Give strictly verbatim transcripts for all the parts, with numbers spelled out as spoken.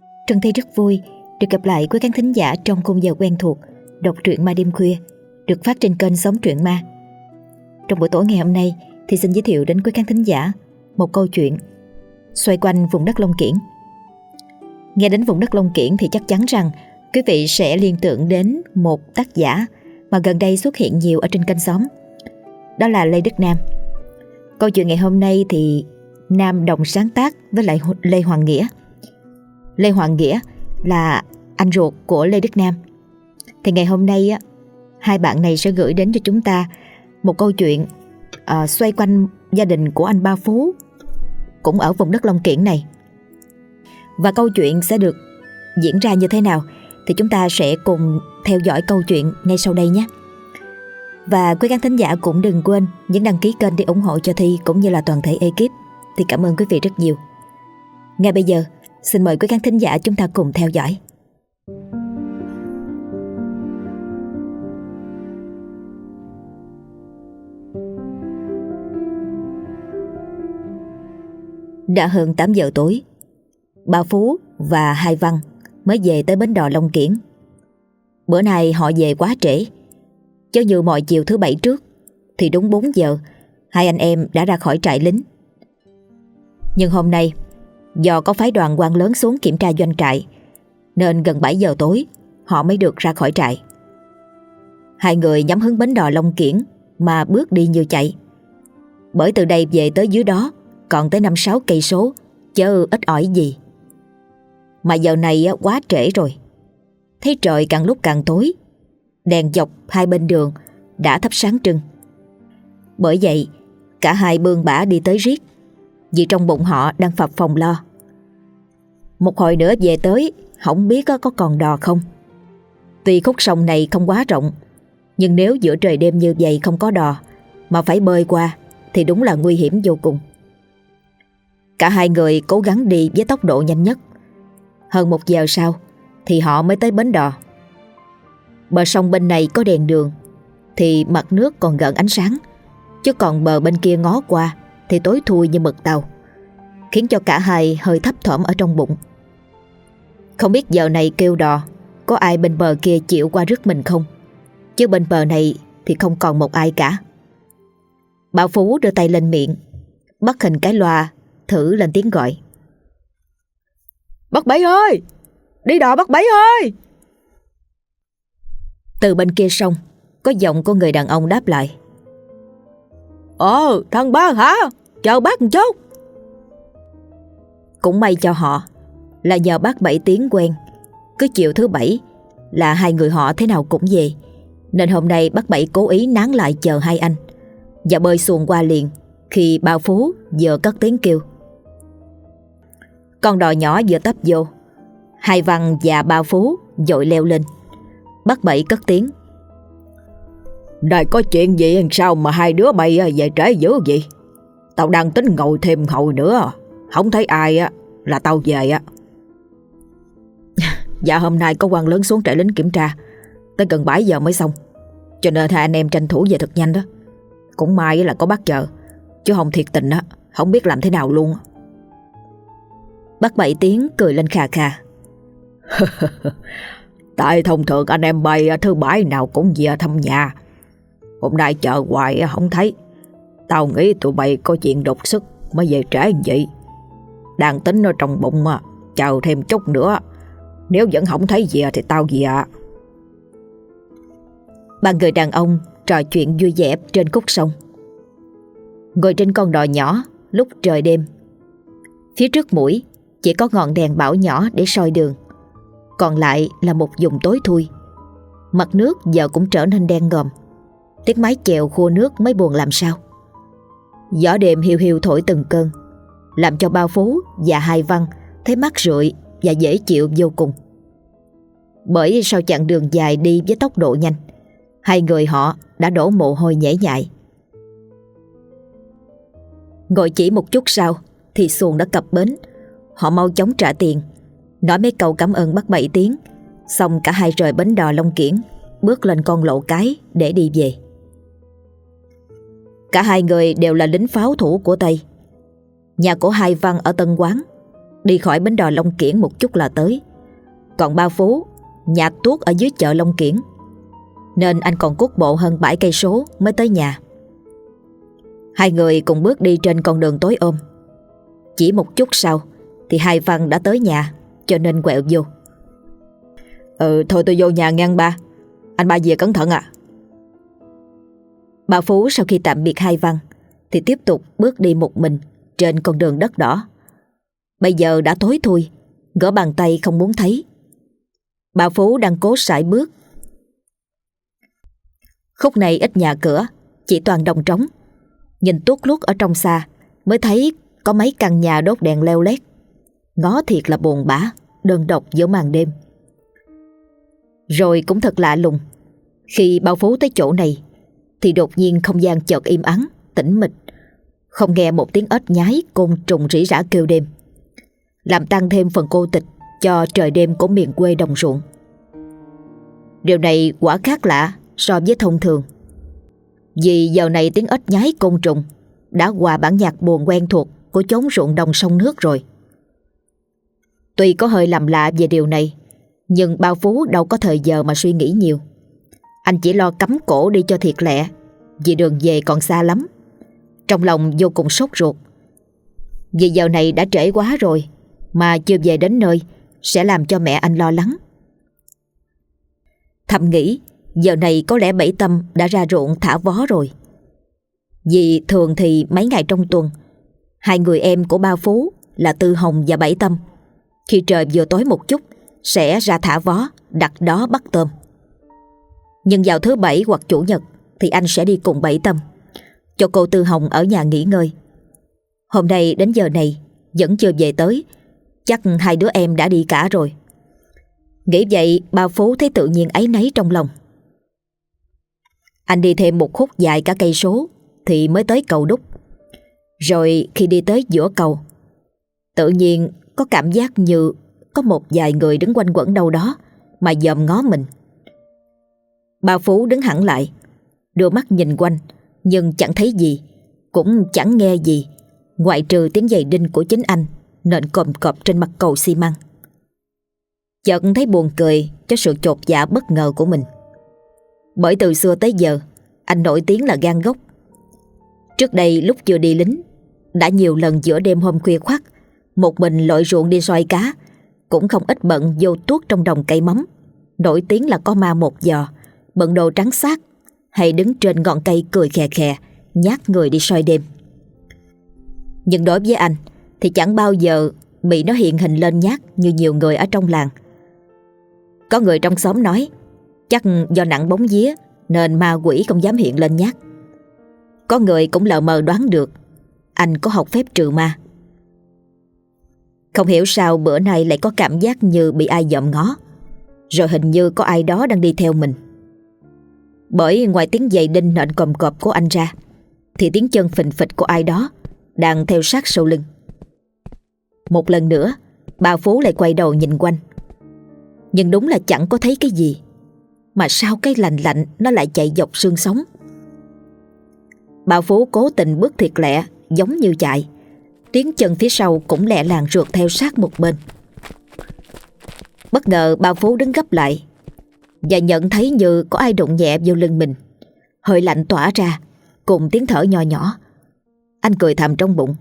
Trân Thi rất vui được gặp lại quý khán thính giả trong khung giờ quen thuộc đọc truyện ma đêm khuya được phát trên kênh Sống Truyện Ma. Trong buổi tối ngày hôm nay thì xin giới thiệu đến quý khán thính giả một câu chuyện xoay quanh vùng đất Long Kiển. Nghe đến vùng đất Long Kiển thì chắc chắn rằng quý vị sẽ liên tưởng đến một tác giả mà gần đây xuất hiện nhiều ở trên kênh Sống. Đó là Lê Đức Nam. Câu chuyện ngày hôm nay thì Nam đồng sáng tác với lại Lê Hoàng Nghĩa. Lê Hoàng Nghĩa là anh ruột của Lê Đức Nam. Thì ngày hôm nay á, hai bạn này sẽ gửi đến cho chúng ta một câu chuyện uh, xoay quanh gia đình của anh Ba Phú, cũng ở vùng đất Long Kiển này. Và câu chuyện sẽ được diễn ra như thế nào thì chúng ta sẽ cùng theo dõi câu chuyện ngay sau đây nhé. Và quý khán thính giả cũng đừng quên nhấn đăng ký kênh để ủng hộ cho Thi cũng như là toàn thể ekip. Thì cảm ơn quý vị rất nhiều. Ngay bây giờ xin mời quý khán thính giả chúng ta cùng theo dõi. Đã hơn tám giờ tối, Ba Phú và Hai Văn mới về tới bến đò Long Kiển. Bữa nay họ về quá trễ, chứ như mọi chiều thứ bảy trước thì đúng bốn giờ hai anh em đã ra khỏi trại lính. Nhưng hôm nay do có phái đoàn quan lớn xuống kiểm tra doanh trại nên gần bảy giờ tối họ mới được ra khỏi trại. Hai người nhắm hướng bến đò Long Kiển mà bước đi như chạy, bởi từ đây về tới dưới đó còn tới năm sáu cây số, chứ ít ỏi gì. Mà giờ này quá trễ rồi, thấy trời càng lúc càng tối, đèn dọc hai bên đường đã thắp sáng trưng. Bởi vậy cả hai bươn bả đi tới riết, vì trong bụng họ đang phập phồng lo. Một hồi nữa về tới, không biết có còn đò không. Tuy khúc sông này không quá rộng, nhưng nếu giữa trời đêm như vậy không có đò mà phải bơi qua thì đúng là nguy hiểm vô cùng. Cả hai người cố gắng đi với tốc độ nhanh nhất. Hơn một giờ sau thì họ mới tới bến đò. Bờ sông bên này có đèn đường thì mặt nước còn gợn ánh sáng, chứ còn bờ bên kia ngó qua thì tối thui như mực tàu, khiến cho cả hai hơi thấp thỏm ở trong bụng. Không biết giờ này kêu đò có ai bên bờ kia chịu qua rước mình không, chứ bên bờ này thì không còn một ai cả. Ba Phú đưa tay lên miệng, bắt hình cái loa thử lên tiếng gọi: "Bác Bảy ơi! Đi đò bác Bảy ơi!" Từ bên kia sông có giọng của người đàn ông đáp lại: "Ờ, thằng Ba hả? Chờ bác một chút." Cũng may cho họ là nhờ bác Bảy tiếng quen, cứ chiều thứ bảy là hai người họ thế nào cũng về, nên hôm nay bác Bảy cố ý nán lại chờ hai anh và bơi xuồng qua liền khi Ba Phú vừa cất tiếng kêu. Con đò nhỏ vừa tấp vô, Hai Văn và Ba Phú vội leo lên. Bác Bảy cất tiếng: "Này có chuyện gì làm sao mà hai đứa bay về trễ dữ vậy? Tao đang tính ngồi thêm hồi nữa, không thấy ai á là tao về á." "Dạ hôm nay có quan lớn xuống trại lính kiểm tra, tới gần bảy giờ mới xong, cho nên hai anh em tranh thủ về thật nhanh đó. Cũng may là có bác chờ, chứ không thiệt tình á, không biết làm thế nào luôn." Bác Bảy tiếng cười lên khà khà: "Tại thông thường anh em bay thứ bảy nào cũng về thăm nhà, hôm nay chờ hoài không thấy. Tao nghĩ tụi bay có chuyện đột xuất mới về trễ vậy. Đang tính ở trong bụng mà, chờ thêm chút nữa, nếu vẫn không thấy về thì tao về." Ba người đàn ông trò chuyện vui vẻ trên khúc sông. Ngồi trên con đò nhỏ lúc trời đêm, phía trước mũi chỉ có ngọn đèn bão nhỏ để soi đường, còn lại là một vùng tối thui. Mặt nước giờ cũng trở nên đen ngòm, tiếng mái chèo khua nước mới buồn làm sao. Gió đêm hiu hiu thổi từng cơn, làm cho Ba Phú và Hai Văn thấy mát rượi và dễ chịu vô cùng. Bởi sau chặng đường dài đi với tốc độ nhanh, hai người họ đã đổ mồ hôi nhễ nhại. Ngồi chỉ một chút sau thì xuồng đã cập bến. Họ mau chóng trả tiền, nói mấy câu cảm ơn bác Bảy tiếng, xong cả hai rời bến đò Long Kiển, bước lên con lộ cái để đi về. Cả hai người đều là lính pháo thủ của Tây. Nhà của Hai Văn ở Tân Quán, đi khỏi bến đò Long Kiển một chút là tới. Còn ba Phú, nhà Tuốt ở dưới chợ Long Kiển, nên anh còn cuốc bộ hơn bảy cây số mới tới nhà. Hai người cùng bước đi trên con đường tối om. Chỉ một chút sau thì Hai Văn đã tới nhà, cho nên quẹo vô. Ừ thôi tôi vô nhà ngang ba. Anh ba về cẩn thận ạ. Bà Phú sau khi tạm biệt Hai Văn thì tiếp tục bước đi một mình trên con đường đất đỏ. Bây giờ đã tối thui, gỡ bàn tay không muốn thấy. Bà Phú đang cố sải bước. Khúc này ít nhà cửa, chỉ toàn đồng trống. Nhìn tuốt luốt ở trong xa mới thấy có mấy căn nhà đốt đèn leo lét. Ngó thiệt là buồn bã, đơn độc giữa màn đêm. Rồi cũng thật lạ lùng, khi bà Phú tới chỗ này thì đột nhiên không gian chợt im ắng, tĩnh mịch, không nghe một tiếng ếch nhái côn trùng rỉ rả kêu đêm, làm tăng thêm phần cô tịch cho trời đêm của miền quê đồng ruộng. Điều này quả khác lạ so với thông thường, vì giờ này tiếng ếch nhái côn trùng đã hòa bản nhạc buồn quen thuộc của chốn ruộng đồng sông nước rồi. Tuy có hơi làm lạ về điều này, nhưng Bao Phú đâu có thời giờ mà suy nghĩ nhiều. Anh chỉ lo cắm cổ đi cho thiệt lẹ, vì đường về còn xa lắm. Trong lòng vô cùng sốt ruột, vì giờ này đã trễ quá rồi mà chưa về đến nơi sẽ làm cho mẹ anh lo lắng. Thầm nghĩ giờ này có lẽ Bảy Tâm đã ra ruộng thả vó rồi, vì thường thì mấy ngày trong tuần hai người em của Ba Phú là Tư Hồng và Bảy Tâm khi trời vừa tối một chút sẽ ra thả vó, đặt đó bắt tôm. Nhưng vào thứ bảy hoặc chủ nhật thì anh sẽ đi cùng Bảy Tâm, cho cô Tư Hồng ở nhà nghỉ ngơi. Hôm nay đến giờ này vẫn chưa về tới, chắc hai đứa em đã đi cả rồi. Nghĩ vậy Ba Phú thấy tự nhiên áy náy trong lòng. Anh đi thêm một khúc dài cả cây số thì mới tới cầu Đúc. Rồi khi đi tới giữa cầu, tự nhiên có cảm giác như có một vài người đứng quanh quẩn đâu đó mà dòm ngó mình. Ba Phú đứng hẳn lại, đưa mắt nhìn quanh, nhưng chẳng thấy gì, cũng chẳng nghe gì, ngoại trừ tiếng giày đinh của chính anh nện cộm cộp trên mặt cầu xi măng. Chợt thấy buồn cười cho sự chột dạ bất ngờ của mình. Bởi từ xưa tới giờ anh nổi tiếng là gan góc. Trước đây lúc chưa đi lính, đã nhiều lần giữa đêm hôm khuya khoắt một mình lội ruộng đi soi cá, cũng không ít bận vô tuốt trong đồng cây mắm, nổi tiếng là có ma một giò, bận đồ trắng xác, hay đứng trên ngọn cây cười khè khè nhát người đi soi đêm. Nhưng đối với anh thì chẳng bao giờ bị nó hiện hình lên nhát như nhiều người ở trong làng. Có người trong xóm nói chắc do nặng bóng vía nên ma quỷ không dám hiện lên nhát. Có người cũng lờ mờ đoán được anh có học phép trừ ma. Không hiểu sao bữa nay lại có cảm giác như bị ai dòm ngó, rồi hình như có ai đó đang đi theo mình. Bởi ngoài tiếng giày đinh nện cồm cộp của anh ra thì tiếng chân phình phịch của ai đó đang theo sát sau lưng. Một lần nữa bà Phú lại quay đầu nhìn quanh, nhưng đúng là chẳng có thấy cái gì, mà sao cái lạnh lạnh nó lại chạy dọc xương sống. Bà Phú cố tình bước thiệt lẹ, giống như chạy, tiếng chân phía sau cũng lẹ làng rượt theo sát một bên. Bất ngờ bà Phú đứng gấp lại và nhận thấy như có ai đụng nhẹ vô lưng mình. Hơi lạnh tỏa ra cùng tiếng thở nhỏ nhỏ. Anh cười thầm trong bụng.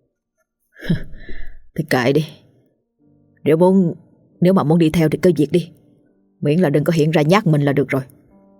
Thì kệ đi, Nếu muốn Nếu mà muốn đi theo thì cứ việc đi, miễn là đừng có hiện ra nhát mình là được rồi.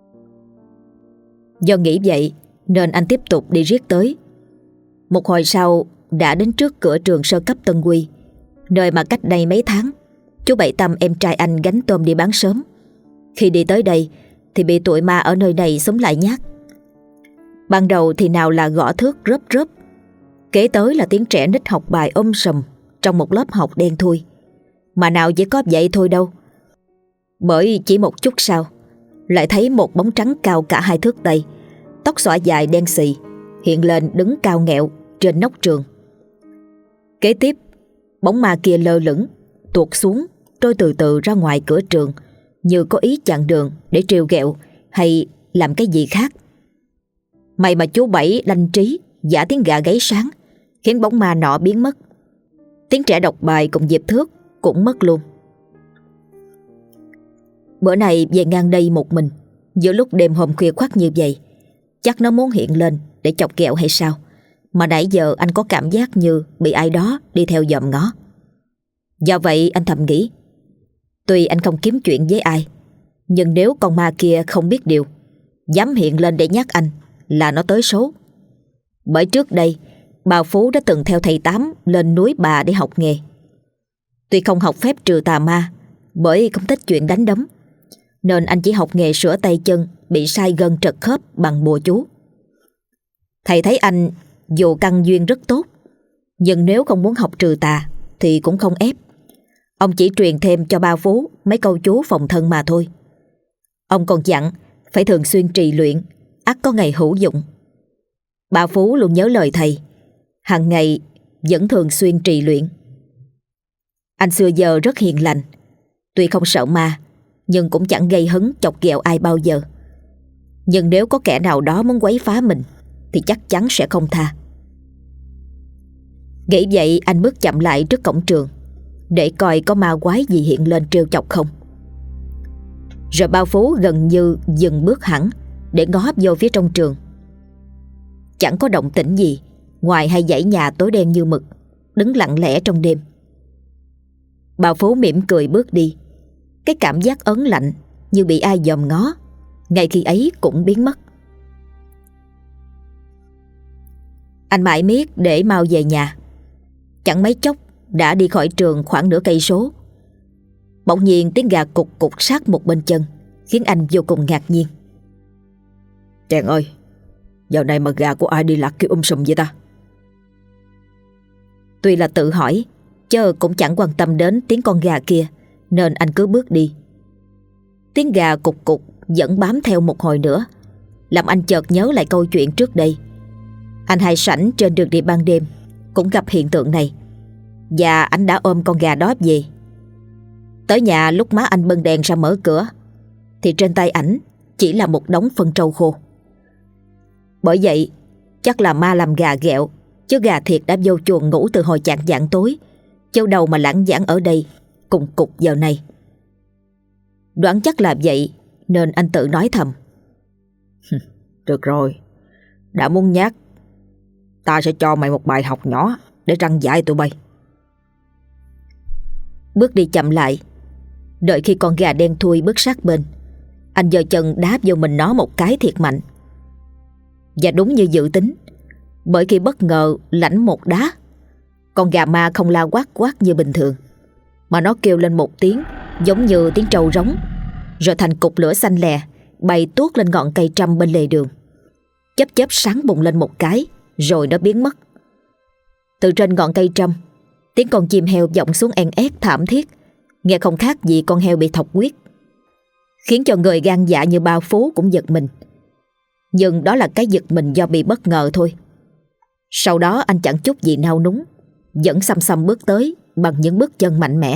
Do nghĩ vậy nên anh tiếp tục đi riết tới. Một hồi sau đã đến trước cửa trường sơ cấp Tân Quy, nơi mà cách đây mấy tháng chú Bảy Tâm em trai anh gánh tôm đi bán sớm. Khi đi tới đây thì bị tụi ma ở nơi này xúm lại nhát. Ban đầu thì nào là gõ thước rớp rớp, kế tới là tiếng trẻ nít học bài um sùm trong một lớp học đen thui. Mà nào chỉ có vậy thôi đâu, bởi chỉ một chút sau lại thấy một bóng trắng cao cả hai thước tây, tóc xõa dài đen xì, hiện lên đứng cao nghẹo trên nóc trường. Kế tiếp bóng ma kia lơ lửng tuột xuống, trôi từ từ ra ngoài cửa trường, như có ý chặn đường để trêu ghẹo hay làm cái gì khác. May mà chú Bảy lanh trí giả tiếng gà gáy sáng, khiến bóng ma nọ biến mất. Tiếng trẻ đọc bài cùng Diệp Thước cũng mất luôn. Bữa nay về ngang đây một mình, giữa lúc đêm hôm khuya khoắt như vậy, chắc nó muốn hiện lên để chọc ghẹo hay sao, mà nãy giờ anh có cảm giác như bị ai đó đi theo dòm ngó. Do vậy anh thầm nghĩ, tuy anh không kiếm chuyện với ai, nhưng nếu con ma kia không biết điều, dám hiện lên để nhắc anh, là nó tới số. Bởi trước đây bà Phú đã từng theo thầy Tám lên núi Bà để học nghề. Tuy không học phép trừ tà ma, bởi không thích chuyện đánh đấm, nên anh chỉ học nghề sửa tay chân bị sai gân trật khớp bằng bùa chú. Thầy thấy anh dù căn duyên rất tốt, nhưng nếu không muốn học trừ tà thì cũng không ép. Ông chỉ truyền thêm cho bà Phú mấy câu chú phòng thân mà thôi. Ông còn dặn phải thường xuyên trì luyện, ắt có ngày hữu dụng. Bà Phú luôn nhớ lời thầy, hàng ngày vẫn thường xuyên trì luyện. Anh xưa giờ rất hiền lành, tuy không sợ ma, nhưng cũng chẳng gây hấn chọc ghẹo ai bao giờ. Nhưng nếu có kẻ nào đó muốn quấy phá mình thì chắc chắn sẽ không tha. Nghĩ vậy anh bước chậm lại trước cổng trường để coi có ma quái gì hiện lên trêu chọc không. Rồi bà Phú gần như dừng bước hẳn để ngó vô phía trong trường. Chẳng có động tĩnh gì ngoài hai dãy nhà tối đen như mực, đứng lặng lẽ trong đêm. Bà Phú mỉm cười bước đi. Cái cảm giác ớn lạnh như bị ai dòm ngó ngay khi ấy cũng biến mất. Anh mãi miết để mau về nhà. Chẳng mấy chốc đã đi khỏi trường khoảng nửa cây số. Bỗng nhiên tiếng gà cục cục sát một bên chân khiến anh vô cùng ngạc nhiên. Chàng ơi, giờ này mà gà của ai đi lạc kêu um sùm vậy ta? Tuy là tự hỏi, chứ cũng chẳng quan tâm đến tiếng con gà kia, nên anh cứ bước đi. Tiếng gà cục cục vẫn bám theo một hồi nữa, làm anh chợt nhớ lại câu chuyện trước đây. Anh hay sảnh trên đường đi ban đêm cũng gặp hiện tượng này, và anh đã ôm con gà đó về. Tới nhà lúc má anh bưng đèn ra mở cửa thì trên tay ảnh chỉ là một đống phân trâu khô. Bởi vậy chắc là ma làm gà ghẹo, chứ gà thiệt đã vô chuồng ngủ từ hồi chạng vạng tối, châu đầu mà lãng vãng ở đây cùng cục giờ này. Đoán chắc là vậy nên anh tự nói thầm. Được rồi, đã muốn nhát, ta sẽ cho mày một bài học nhỏ để răng dạy tụi bay. Bước đi chậm lại, đợi khi con gà đen thui bước sát bên, anh giơ chân đá vô mình nó một cái thiệt mạnh. Và đúng như dự tính, bởi khi bất ngờ lãnh một đá, con gà ma không la quát quát như bình thường, mà nó kêu lên một tiếng giống như tiếng trâu rống, rồi thành cục lửa xanh lè bay tuốt lên ngọn cây trăm bên lề đường. Chớp chớp sáng bùng lên một cái, rồi nó biến mất. Từ trên ngọn cây trăm, tiếng con chim heo vọng xuống en ét thảm thiết, nghe không khác gì con heo bị thọc huyết, khiến cho người gan dạ như bà Phú cũng giật mình. Nhưng đó là cái giật mình do bị bất ngờ thôi. Sau đó anh chẳng chút gì nao núng, vẫn xăm xăm bước tới bằng những bước chân mạnh mẽ.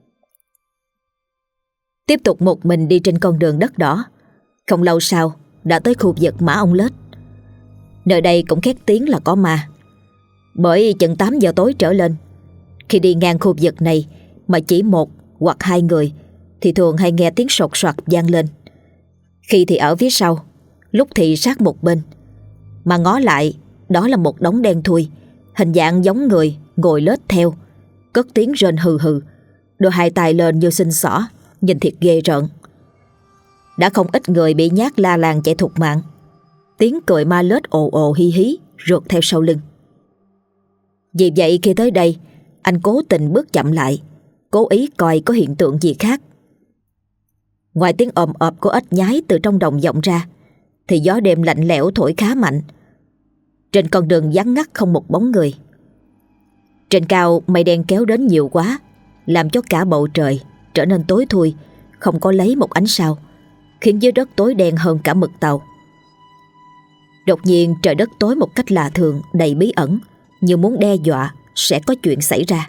Tiếp tục một mình đi trên con đường đất đỏ. Không lâu sau đã tới khu vực Mã Ông Lết. Nơi đây cũng khét tiếng là có ma, bởi chừng tám giờ tối trở lên, khi đi ngang khu vực này mà chỉ một hoặc hai người thì thường hay nghe tiếng sột soạt vang lên. Khi thì ở phía sau, lúc thì sát một bên. Mà ngó lại, đó là một đống đen thui, hình dạng giống người ngồi lết theo, cất tiếng rên hừ hừ, đưa hai tay lên như xin xỏ, nhìn thiệt ghê rợn. Đã không ít người bị nhát la làng chạy thục mạng. Tiếng cười ma lết ồ ồ hi hí rượt theo sau lưng. Vì vậy khi tới đây, anh cố tình bước chậm lại, cố ý coi có hiện tượng gì khác. Ngoài tiếng ồm ộp của ếch nhái từ trong đồng vọng ra, thì gió đêm lạnh lẽo thổi khá mạnh. Trên con đường vắng ngắt không một bóng người. Trên cao mây đen kéo đến nhiều quá, làm cho cả bầu trời trở nên tối thui, không có lấy một ánh sao, khiến dưới đất tối đen hơn cả mực tàu. Đột nhiên trời đất tối một cách lạ thường, đầy bí ẩn, như muốn đe dọa sẽ có chuyện xảy ra.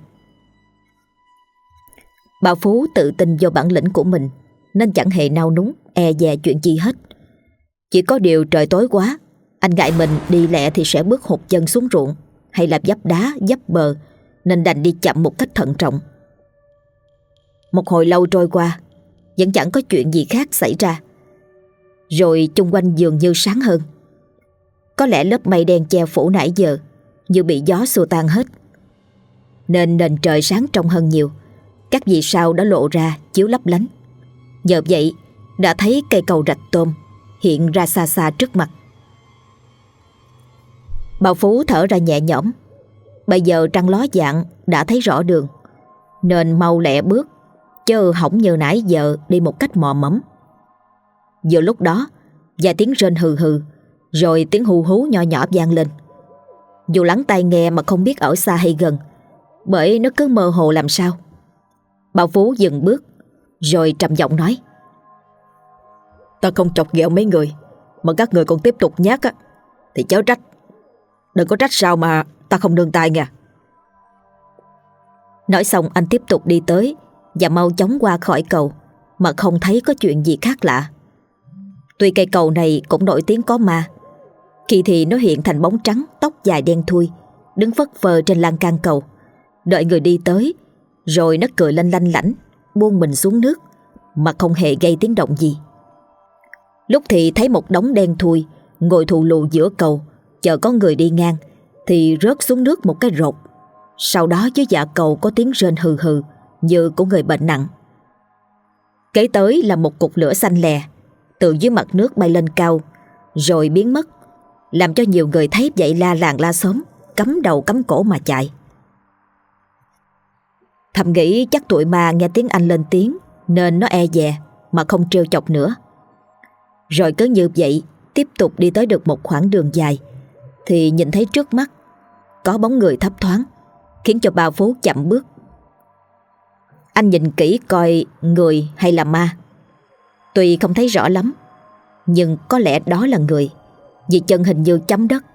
Bà Phú tự tin vô bản lĩnh của mình, nên chẳng hề nao núng e dè chuyện gì hết. Chỉ có điều trời tối quá, anh ngại mình đi lẹ thì sẽ bước hụt chân xuống ruộng, hay là dấp đá dấp bờ, nên đành đi chậm một cách thận trọng. Một hồi lâu trôi qua, vẫn chẳng có chuyện gì khác xảy ra. Rồi chung quanh dường như sáng hơn. Có lẽ lớp mây đen che phủ nãy giờ như bị gió xua tan hết, nên nền trời sáng trong hơn nhiều. Các vì sao đã lộ ra chiếu lấp lánh. Nhờ vậy đã thấy cây cầu rạch tôm hiện ra xa xa trước mặt. Bà Phú thở ra nhẹ nhõm. Bây giờ trăng ló dạng đã thấy rõ đường, nên mau lẹ bước, chứ hỏng như nãy giờ đi một cách mò mẫm. Vừa lúc đó, vài tiếng rên hừ hừ, rồi tiếng hú hú nhỏ nhỏ vang lên. Dù lắng tai nghe mà không biết ở xa hay gần, bởi nó cứ mơ hồ làm sao. Bà Phú dừng bước, rồi trầm giọng nói: Ta không chọc ghẹo mấy người, mà các người còn tiếp tục nhát á, thì chớ trách. Đừng có trách sao mà ta không nương tay nha. Nói xong anh tiếp tục đi tới và mau chóng qua khỏi cầu, mà không thấy có chuyện gì khác lạ. Tuy cây cầu này cũng nổi tiếng có ma, khi thì nó hiện thành bóng trắng, tóc dài đen thui, đứng phất phơ trên lan can cầu, đợi người đi tới. Rồi nó cười lanh lanh lảnh, buông mình xuống nước, mà không hề gây tiếng động gì. Lúc thì thấy một đống đen thui ngồi thù lù giữa cầu, chờ có người đi ngang, thì rớt xuống nước một cái rột. Sau đó dưới dạ cầu có tiếng rên hừ hừ như của người bệnh nặng. Kế tới là một cục lửa xanh lè từ dưới mặt nước bay lên cao, rồi biến mất, làm cho nhiều người thấy vậy la làng la xóm, cắm đầu cắm cổ mà chạy. Thầm nghĩ chắc tụi ma nghe tiếng anh lên tiếng, nên nó e dè mà không trêu chọc nữa. Rồi cứ như vậy tiếp tục đi tới được một khoảng đường dài, thì nhìn thấy trước mắt có bóng người thấp thoáng, khiến cho bà Phú chậm bước. Anh nhìn kỹ coi người hay là ma. Tuy không thấy rõ lắm, nhưng có lẽ đó là người, vì chân hình như chấm đất.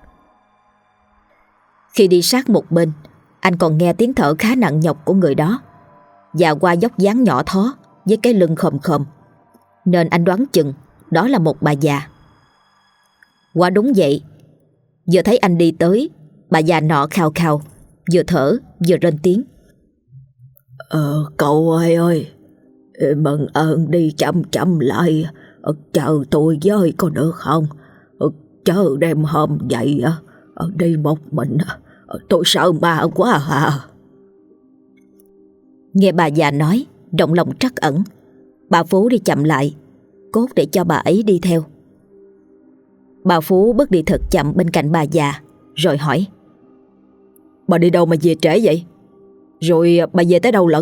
Khi đi sát một bên, anh còn nghe tiếng thở khá nặng nhọc của người đó, và qua dốc dáng nhỏ thó với cái lưng khom khom, nên anh đoán chừng đó là một bà già. Quả đúng vậy. Vừa thấy anh đi tới, bà già nọ khao khao, vừa thở vừa rên tiếng: Ờ cậu ơi ơi, mừng ơn đi chậm chậm lại, chờ tôi với có được không? Chờ đêm hôm vậy đi một mình, tôi sợ ma quá à. Nghe bà già nói, động lòng trắc ẩn, bà Phú đi chậm lại, cốt để cho bà ấy đi theo. Bà Phú bước đi thật chậm bên cạnh bà già, rồi hỏi: Bà đi đâu mà về trễ vậy? Rồi bà về tới đâu lận?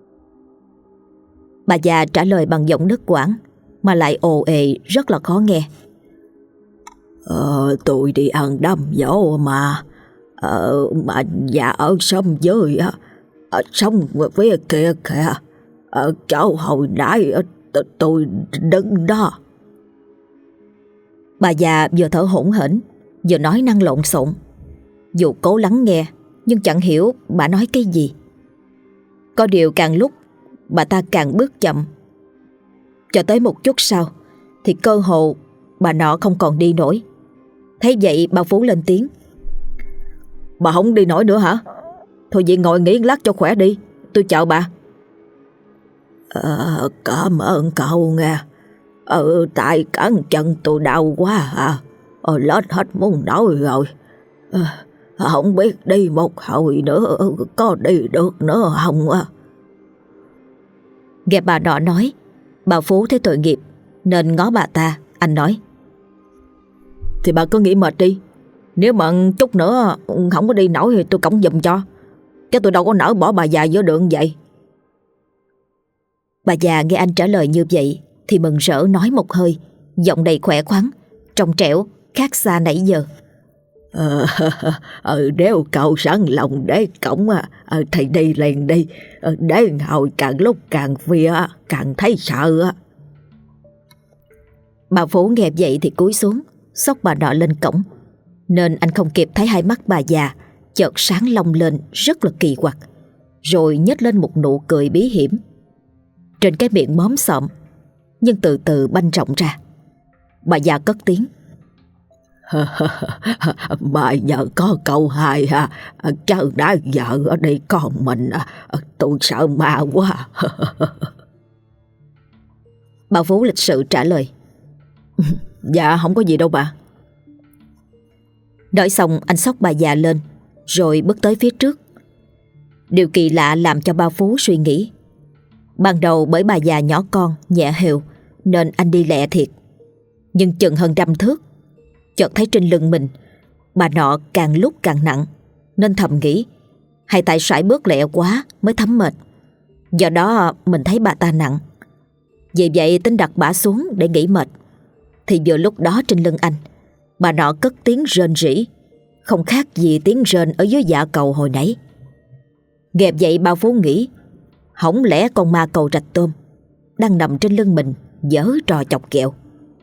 Bà già trả lời bằng giọng đất Quảng, mà lại ồ ề rất là khó nghe: Ờ, tôi đi ăn đám dỗ mà. Ờ, mà nhà ở sông dưới á, ở sông phía kia kìa, ở chỗ hồi nãy tôi đứng đó. Bà già vừa thở hổn hển, vừa nói năng lộn xộn. Dù cố lắng nghe, nhưng chẳng hiểu bà nói cái gì. Có điều càng lúc bà ta càng bước chậm, cho tới một chút sau thì cơ hồ bà nọ không còn đi nổi. Thấy vậy bà Phú lên tiếng: Bà không đi nổi nữa hả? Thôi vậy ngồi nghỉ lát cho khỏe đi, tôi chào bà. Ờ, cảm ơn cậu nghe. Ờ, tại cẳng chân tôi đau quá à. Ờ, lết hết muốn nói rồi. Ờ, không biết đi một hồi nữa có đi được nữa không à. Nghe bà nọ nói, bà Phú thấy tội nghiệp nên ngó bà ta. Anh nói: Thì bà cứ nghỉ mệt đi. Nếu mà chút nữa không có đi nổi thì tôi cõng giùm cho, chứ tôi đâu có nỡ bỏ bà già giữa đường vậy. Bà già nghe anh trả lời như vậy thì mừng rỡ nói một hơi, giọng đầy khỏe khoắn, trong trẻo, khác xa nãy giờ: Ờ, ờ, nếu cậu sẵn lòng để cõng ờ, thì đi liền đi. Ờ, để hồi càng lúc càng phia, càng thấy sợ. Bà Phú nghe vậy thì cúi xuống xốc bà nọ lên cổng, nên anh không kịp thấy hai mắt bà già chợt sáng long lên rất là kỳ quặc, rồi nhếch lên một nụ cười bí hiểm. Trên cái miệng móm xộm nhưng từ từ banh rộng ra, bà già cất tiếng: Mà nhờ có câu hai ha, chứ đã giờ ở đây con mình, tôi sợ ma quá. Bà Phú lịch sự trả lời: Dạ không có gì đâu bà. Nói xong anh xốc bà già lên rồi bước tới phía trước. Điều kỳ lạ làm cho ba Phú suy nghĩ. Ban đầu bởi bà già nhỏ con, nhẹ hều nên anh đi lẹ thiệt. Nhưng chừng hơn trăm thước, chợt thấy trên lưng mình bà nọ càng lúc càng nặng, nên thầm nghĩ hay tại sải bước lẹ quá mới thấm mệt. Do đó mình thấy bà ta nặng, vì vậy tính đặt bả xuống để nghỉ mệt. Thì vừa lúc đó trên lưng anh, bà nọ cất tiếng rên rỉ, không khác gì tiếng rên ở dưới dạ cầu hồi nãy. Nghe vậy ba Phú nghĩ hổng lẽ con ma cầu rạch tôm đang nằm trên lưng mình giở trò chọc ghẹo.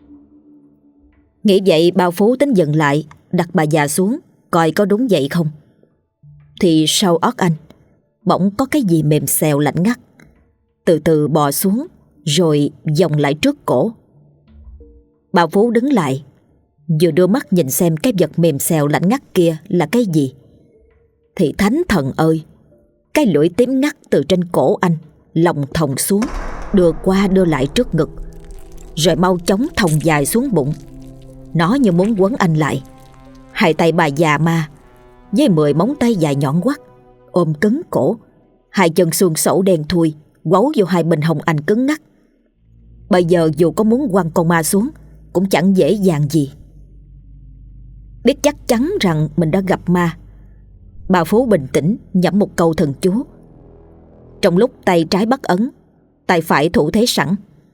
Nghĩ vậy ba Phú tính dừng lại, đặt bà già xuống coi có đúng vậy không. Thì sau ót anh bỗng có cái gì mềm xèo lạnh ngắt từ từ bò xuống rồi vòng lại trước cổ. Bà Phú đứng lại, vừa đưa mắt nhìn xem cái vật mềm xèo lạnh ngắt kia là cái gì, thì thánh thần ơi, cái lưỡi tím ngắt từ trên cổ anh lòng thòng xuống, đưa qua đưa lại trước ngực, rồi mau chóng thòng dài xuống bụng. Nó như muốn quấn anh lại. Hai tay bà già ma với mười móng tay dài nhọn quắt ôm cứng cổ, hai chân xương sẩu đen thui quấu vô hai bên hông anh cứng ngắc. Bây giờ dù có muốn quăng con ma xuống cũng chẳng dễ dàng gì. Biết chắc chắn rằng mình đã gặp ma, bà Phú bình tĩnh nhẩm một câu thần chú. Trong lúc tay trái bắt ấn, tay phải thủ thế sẵn.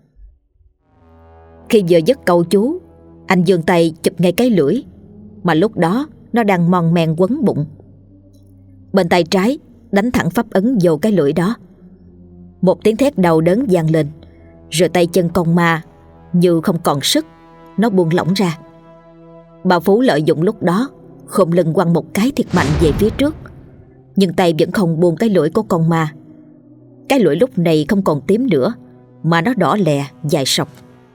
Khi vừa dứt câu chú, anh giương tay chụp ngay cái lưỡi mà lúc đó nó đang mon men quấn bụng. Bên tay trái đánh thẳng pháp ấn vô cái lưỡi đó. Một tiếng thét đau đớn vang lên, rồi tay chân con ma như không còn sức, nó buông lỏng ra. Bà Phú lợi dụng lúc đó khom lưng quăng một cái thiệt mạnh về phía trước, nhưng tay vẫn không buông cái lưỡi của con ma. Cái lưỡi lúc này không còn tím nữa, mà nó đỏ lè dài sọc.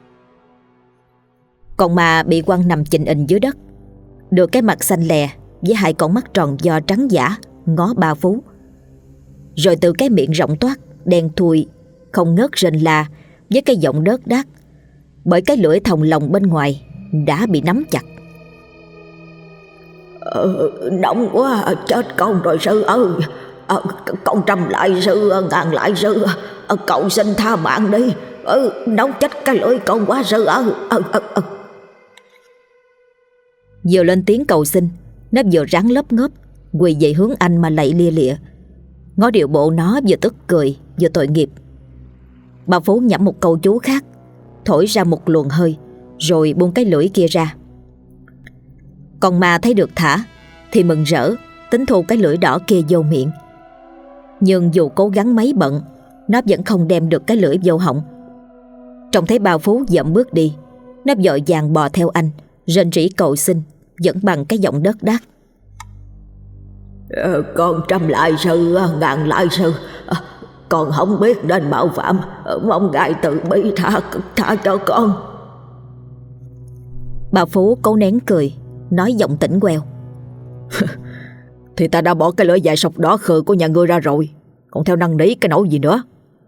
Con ma bị quăng nằm chình ình dưới đất, được cái mặt xanh lè với hai con mắt tròn do trắng giả ngó bà Phú. Rồi từ cái miệng rộng toát đen thui không ngớt rên la với cái giọng đớt đát, bởi cái lưỡi thòng lồng bên ngoài đã bị nắm chặt. Ờ, nóng quá, chết con rồi sư ơi. Ờ, con trăm lại sư, ngàn lại sư, ờ, cậu xin tha mạng đi. Ừ, nóng chết cái lưỡi con quá sư ơi. Ờ, ờ, ờ. Vừa lên tiếng cầu xin, nó vừa rắn lấp ngớp quỳ dậy hướng anh mà lạy lia lịa. Ngó điệu bộ nó vừa tức cười vừa tội nghiệp. Bà Phú nhẩm một câu chú khác, thổi ra một luồng hơi, rồi buông cái lưỡi kia ra. Con ma thấy được thả thì mừng rỡ, tính thu cái lưỡi đỏ kia vô miệng. Nhưng dù cố gắng mấy bận, nó vẫn không đem được cái lưỡi vô họng. Trông thấy bà Phú dậm bước đi, nó vội vàng bò theo anh, rên rỉ cầu xin, vẫn bằng cái giọng đớt đát. Ờ, con trăm lại sư, ngàn lại sư, con không biết nên mạo phạm, mong ngài từ bi tha tha cho con. Bà Phú cố nén cười, nói giọng tỉnh queo. Thì ta đã bỏ cái lưỡi dài sọc đỏ khờ của nhà ngươi ra rồi, còn theo năn nỉ cái nỗi gì nữa.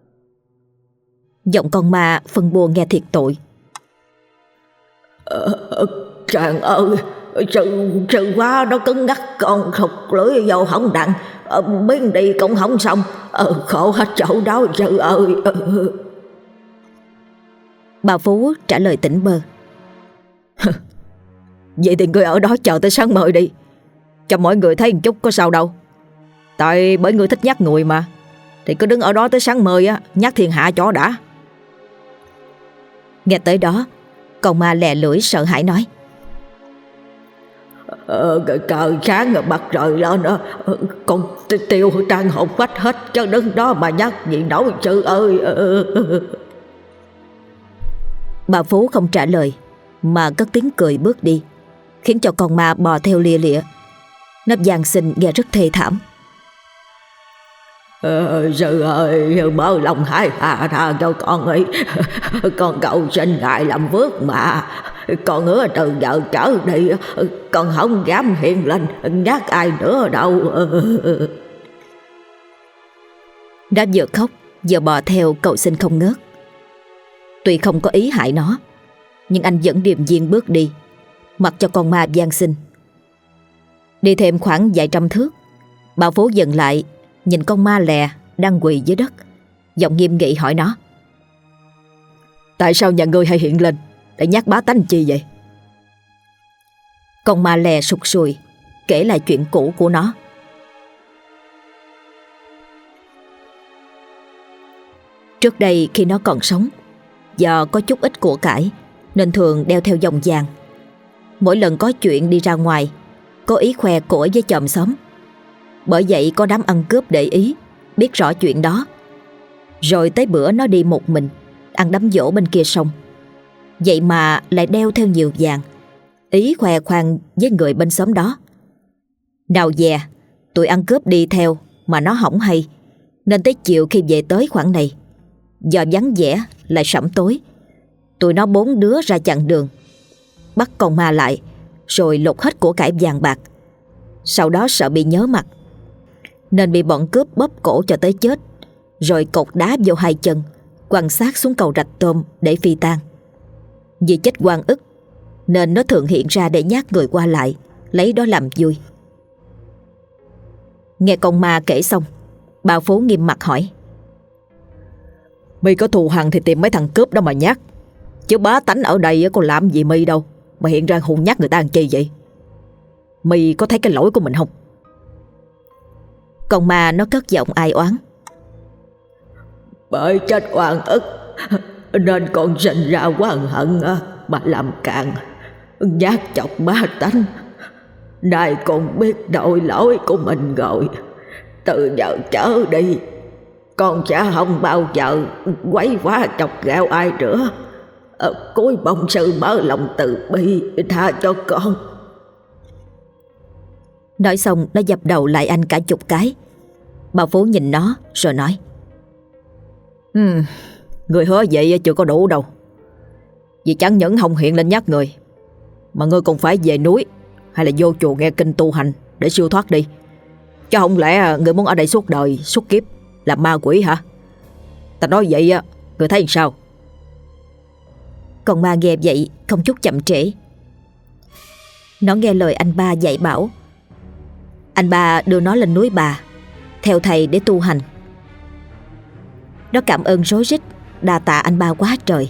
Giọng con ma phân bua nghe thiệt tội. Ờ, chàng ơi, sự, sự quá nó cứng ngắc, con thụt lưỡi vô hỏng đặng, ờ, biến đi cũng không xong, ờ, khổ hết chỗ đó sư ơi. Ờ. Bà Phú trả lời tỉnh bơ. Vậy thì ngươi ở đó chờ tới sáng mời đi, cho mọi người thấy một chút có sao đâu. Tại bởi ngươi thích nhắc người mà, thì cứ đứng ở đó tới sáng mời á, nhắc thiên hạ cho đã. Nghe tới đó, con ma lè lưỡi sợ hãi nói. Ờ, cờ sáng rồi mặt trời lên đó, con tiêu trang hồn phách hết, chứ đứng đó mà nhắc gì nổi sư ơi. Bà Phú không trả lời, mà cất tiếng cười bước đi, khiến cho con ma bò theo lia lịa. Nó van xin nghe rất thê thảm. Ờ, sư ơi, mở lòng hái hà tha cho con ấy, con cầu xin ngài làm phước mà, Con hứa từ giờ trở đi con không dám hiện lên nhắc ai nữa đâu. Nó vừa khóc vừa bò theo cầu xin không ngớt. Tuy không có ý hại nó, nhưng anh vẫn điềm nhiên bước đi, mặc cho con ma van xin. Đi thêm khoảng vài trăm thước, bà Phú dừng lại, nhìn con ma lè đang quỳ dưới đất, giọng nghiêm nghị hỏi nó: Tại sao nhà ngươi hay hiện lên để nhắc bá tánh chi vậy? Con ma lè sụt sùi kể lại chuyện cũ của nó. Trước đây khi nó còn sống, do có chút ít của cải nên thường đeo theo vòng vàng. Mỗi lần có chuyện đi ra ngoài, có ý khoe của với chòm xóm. Bởi vậy có đám ăn cướp để ý, biết rõ chuyện đó. Rồi tới bữa nó đi một mình ăn đám giỗ bên kia sông, vậy mà lại đeo theo nhiều vàng, ý khoe khoang với người bên xóm đó. Nào dè tụi ăn cướp đi theo mà nó hỏng hay, nên tới chiều khi về tới khoảng này, do vắng vẻ lại sẩm tối, tụi nó bốn đứa ra chặn đường, bắt con ma lại, rồi lột hết của cải vàng bạc. Sau đó sợ bị nhớ mặt, nên bị bọn cướp bóp cổ cho tới chết, rồi cột đá vô hai chân, quăng xác xuống cầu rạch tôm để phi tang. Vì chết oan ức nên nó thường hiện ra để nhát người qua lại, lấy đó làm vui. Nghe con ma kể xong, bà Phú nghiêm mặt hỏi: Mi có thù hằn thì tìm mấy thằng cướp đó mà nhát, chứ bá tánh ở đây có làm gì Mi đâu mà hiện ra hùng nhát người ta làm chi vậy? Mi có thấy cái lỗi của mình không? Con ma nó cất giọng ai oán: Bởi chết oan ức nên con sinh ra oan hận mà làm càng, nhát chọc bá tánh. Nay con biết tội lỗi của mình rồi, từ giờ trở đi con sẽ không bao giờ quấy phá chọc ghẹo ai nữa. Ờ, cuối bông sư mở lòng từ bi tha cho con. Nói xong nó dập đầu lại anh cả chục cái. Bà Phú nhìn nó rồi nói: uhm, Người hứa vậy chưa có đủ đâu. Vì chẳng những không hiện lên nhắc người, mà ngươi còn phải về núi hay là vô chùa nghe kinh tu hành để siêu thoát đi. Chứ không lẽ người muốn ở đây suốt đời suốt kiếp làm ma quỷ hả? Ta nói vậy á, người thấy sao? Con ma nghe vậy không chút chậm trễ. Nó nghe lời anh ba dạy bảo. Anh ba đưa nó lên núi Bà theo thầy để tu hành. Nó cảm ơn rối rít, đa tạ anh ba quá trời.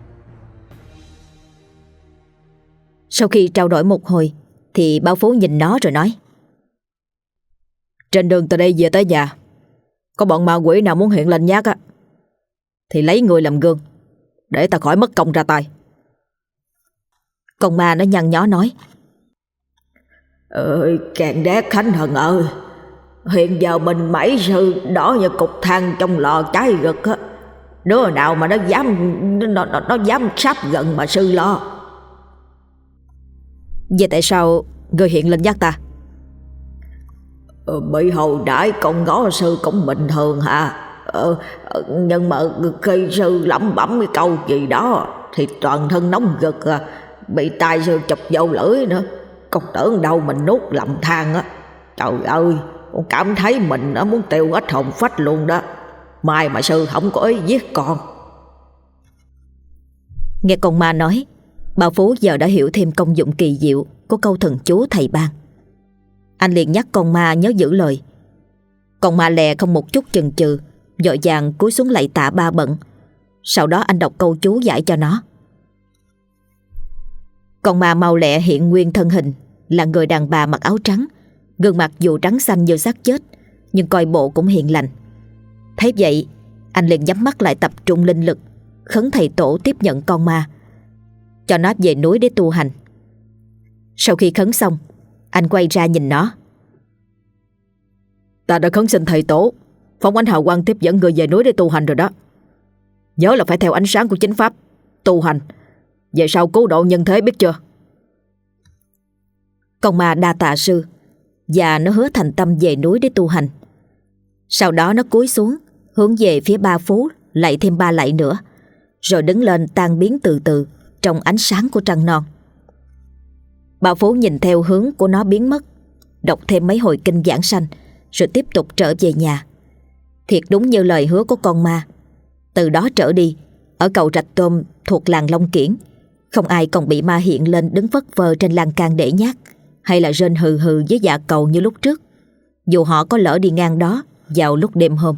Sau khi trao đổi một hồi thì Bao Phú nhìn nó rồi nói: Trên đường từ đây về tới nhà, có bọn ma quỷ nào muốn hiện lên nhát á thì lấy người làm gương, để ta khỏi mất công ra tay. Con ma nó nhăn nhó nói: Ơi càng đét Khánh Thần ơi, hiện giờ mình mấy sư đỏ như cục than trong lò cháy rực á, đứa nào mà nó dám nó, nó, nó dám sắp gần mà sư lo. Vậy tại sao người hiện lên nhắc ta? Ờ, bị hồi đãi con ngó sư cũng bình thường hả? Ờ, nhưng mà khi sư lẩm bẩm cái câu gì đó thì toàn thân nóng gực à, bị tai sư chụp vô lưỡi nữa. Con tưởng đâu mình nuốt lầm than á. Trời ơi, con cảm thấy mình nó muốn tiêu hết hồn phách luôn đó. Mai mà sư không có ý giết con. Nghe con ma nói, bà Phú giờ đã hiểu thêm công dụng kỳ diệu của câu thần chú thầy ban. Anh liền nhắc con ma nhớ giữ lời. Con ma lè không một chút chần chừ, vội vàng cúi xuống lạy tạ ba bận. Sau đó anh đọc câu chú giải cho nó. Con ma mau lẹ hiện nguyên thân hình là người đàn bà mặc áo trắng, gương mặt dù trắng xanh như xác chết, nhưng coi bộ cũng hiền lành. Thấy vậy, anh liền nhắm mắt lại tập trung linh lực, khấn thầy tổ tiếp nhận con ma, cho nó về núi để tu hành. Sau khi khấn xong, anh quay ra nhìn nó. Ta đã khấn xin thầy tổ phóng ánh hào quang tiếp dẫn người về núi để tu hành rồi đó. Nhớ là phải theo ánh sáng của chính pháp tu hành, về sau cứu độ nhân thế, biết chưa? Con ma đa tạ sư, và nó hứa thành tâm về núi để tu hành. Sau đó nó cúi xuống hướng về phía ba Phú lạy thêm ba lạy nữa, rồi đứng lên tan biến từ từ trong ánh sáng của trăng non. Bà Phú nhìn theo hướng của nó biến mất, đọc thêm mấy hồi kinh giảng sanh, rồi tiếp tục trở về nhà. Thiệt đúng như lời hứa của con ma. Từ đó trở đi, ở cầu Rạch Tôm thuộc làng Long Kiển, không ai còn bị ma hiện lên đứng vất vơ trên lan can để nhát, hay là rên hừ hừ với dạ cầu như lúc trước, dù họ có lỡ đi ngang đó vào lúc đêm hôm.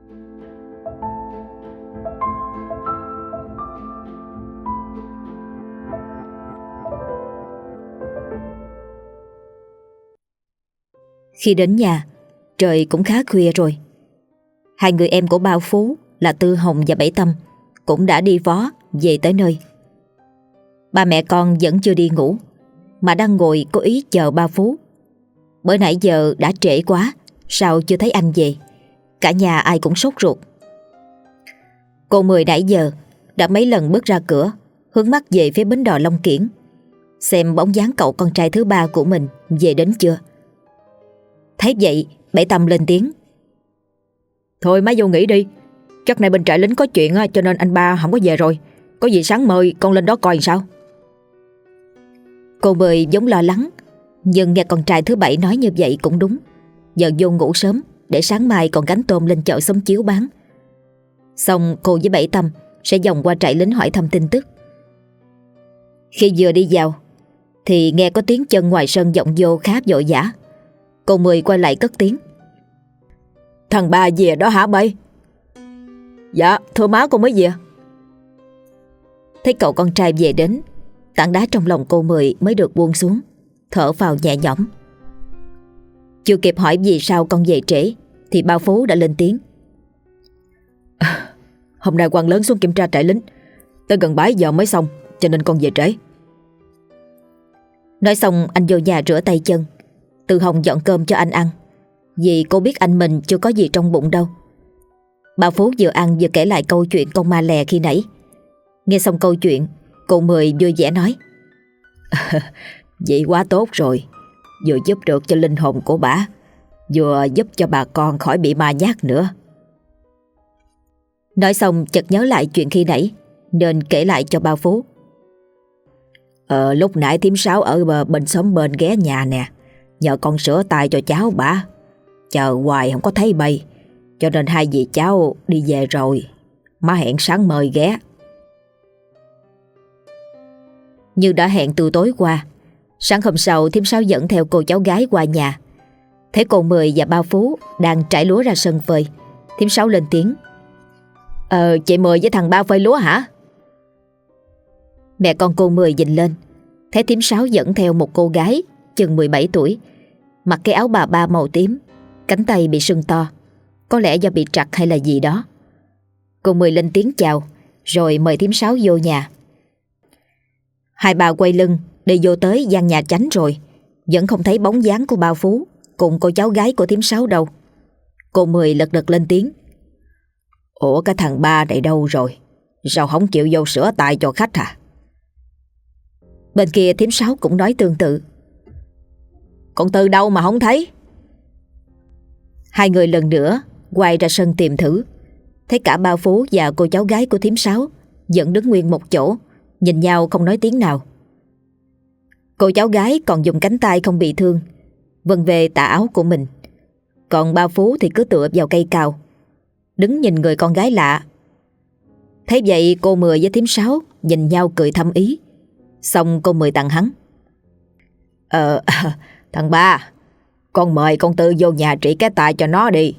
Khi đến nhà, trời cũng khá khuya rồi. Hai người em của Bao Phú là Tư Hồng và Bảy Tâm cũng đã đi vó về tới nơi. Ba mẹ con vẫn chưa đi ngủ, mà đang ngồi có ý chờ ba Phú. Bởi nãy giờ đã trễ quá, sao chưa thấy anh về? Cả nhà ai cũng sốt ruột. Cô Mười nãy giờ đã mấy lần bước ra cửa, hướng mắt về phía bến đò Long Kiển, xem bóng dáng cậu con trai thứ ba của mình về đến chưa. Thấy vậy, Bảy Tâm lên tiếng: Thôi má vô nghỉ đi, chắc nay bên trại lính có chuyện cho nên anh ba không có về rồi. Có gì sáng mời con lên đó coi làm sao. Cô Mười giống lo lắng, nhưng nghe con trai thứ bảy nói như vậy cũng đúng. Giờ vô ngủ sớm để sáng mai còn gánh tôm lên chợ xóm chiếu bán. Xong cô với Bảy Tâm sẽ vòng qua trại lính hỏi thăm tin tức. Khi vừa đi vào thì nghe có tiếng chân ngoài sân vọng vô khá vội vã. Cô Mười quay lại cất tiếng: Thằng ba về đó hả bay? Dạ thưa má, con mới về. Thấy cậu con trai về đến, tảng đá trong lòng cô Mười mới được buông xuống, thở vào nhẹ nhõm. Chưa kịp hỏi vì sao con về trễ thì Bao Phú đã lên tiếng: Hôm nay quan lớn xuống kiểm tra trại lính, tới gần bảy giờ mới xong, cho nên con về trễ. Nói xong anh vô nhà rửa tay chân. Tư Hồng dọn cơm cho anh ăn, vì cô biết anh mình chưa có gì trong bụng đâu. Bà Phú vừa ăn vừa kể lại câu chuyện con ma lè khi nãy. Nghe xong câu chuyện, cô Mười vui vẻ nói: Vậy quá tốt rồi, vừa giúp được cho linh hồn của bà, vừa giúp cho bà con khỏi bị ma nhát nữa. Nói xong chợt nhớ lại chuyện khi nãy, nên kể lại cho Bao Phú. Ờ lúc nãy thím Sáu ở bờ, bên xóm bên ghé nhà nè, nhờ con sửa tay cho cháu bà. Chờ hoài không có thấy bay, cho nên hai dì cháu đi về rồi. Má hẹn sáng mời ghé. Như đã hẹn từ tối qua, sáng hôm sau thím Sáu dẫn theo cô cháu gái qua nhà. Thấy cô Mười và Bao Phú đang trải lúa ra sân phơi, thím Sáu lên tiếng: Ờ chị Mười với thằng Ba phơi lúa hả? Mẹ con cô Mười nhìn lên, thấy thím Sáu dẫn theo một cô gái chừng mười bảy tuổi, mặc cái áo bà ba màu tím, cánh tay bị sưng to, có lẽ do bị trật hay là gì đó. Cô Mười lên tiếng chào, rồi mời thím Sáu vô nhà. Hai bà quay lưng đi vô tới gian nhà chánh rồi, vẫn không thấy bóng dáng của Bao Phú cùng cô cháu gái của thím Sáu đâu. Cô Mười lật đật lên tiếng: Ủa cái thằng Ba này đâu rồi? Sao không chịu vô sửa tay cho khách hả? Bên kia thím Sáu cũng nói tương tự: Con Tư đâu mà không thấy? Hai người lần nữa quay ra sân tìm thử, thấy cả Bao Phú và cô cháu gái của thím Sáu vẫn đứng nguyên một chỗ, nhìn nhau không nói tiếng nào. Cô cháu gái còn dùng cánh tay không bị thương vân về tà áo của mình, còn Bao Phú thì cứ tựa vào cây cào, đứng nhìn người con gái lạ. Thấy vậy cô Mười với thím Sáu nhìn nhau cười thâm ý. Xong cô Mười tặng hắn: Ờ thằng Ba, con mời con Tư vô nhà trị cái tay cho nó đi.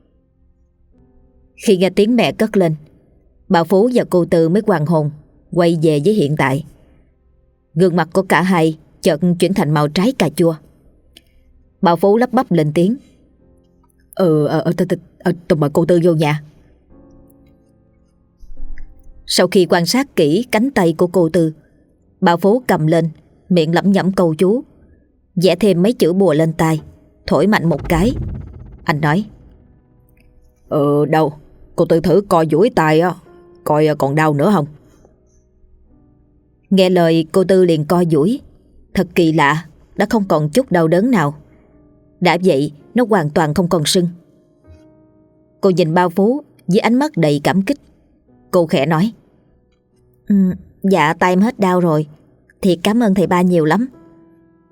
Khi nghe tiếng mẹ cất lên, bà Phú và cô Tư mới hoàn hồn, quay về với hiện tại. Gương mặt của cả hai chợt chuyển thành màu trái cà chua. Bà Phú lắp bắp lên tiếng: Ừ, ờ, tôi mời cô Tư vô nhà. Sau khi quan sát kỹ cánh tay của cô Tư, bà Phú cầm lên, miệng lẩm nhẩm câu chú, vẽ thêm mấy chữ bùa lên tay, thổi mạnh một cái. Anh nói: Ừ đâu, cô Tư thử coi duỗi tay á, coi còn đau nữa không. Nghe lời cô Tư liền co duỗi. Thật kỳ lạ, đã không còn chút đau đớn nào. Đã vậy nó hoàn toàn không còn sưng. Cô nhìn Bao Phú với ánh mắt đầy cảm kích. Cô khẽ nói: ừ, Dạ tay em hết đau rồi, thiệt cảm ơn thầy Ba nhiều lắm.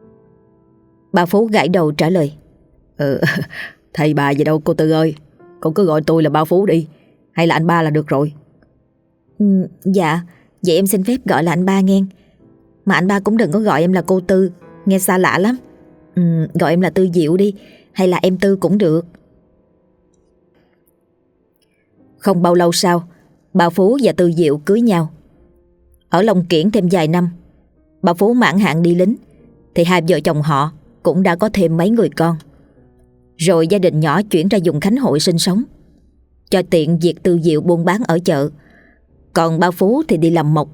Bà Phú gãi đầu trả lời. Ừ, thầy bà gì đâu cô Tư ơi. Cô cứ gọi tôi là ba Phú đi, hay là anh ba là được rồi. Ừ, dạ, vậy em xin phép gọi là anh ba nghe. Mà anh ba cũng đừng có gọi em là cô Tư, nghe xa lạ lắm. ừ, Gọi em là Tư Diệu đi, hay là em Tư cũng được. Không bao lâu sau, bà Phú và Tư Diệu cưới nhau. Ở Long Kiển thêm vài năm, bà Phú mãn hạn đi lính, thì hai vợ chồng họ cũng đã có thêm mấy người con. Rồi gia đình nhỏ chuyển ra vùng Khánh Hội sinh sống, cho tiện việc Tư Diệu buôn bán ở chợ. Còn bà Phú thì đi làm mộc.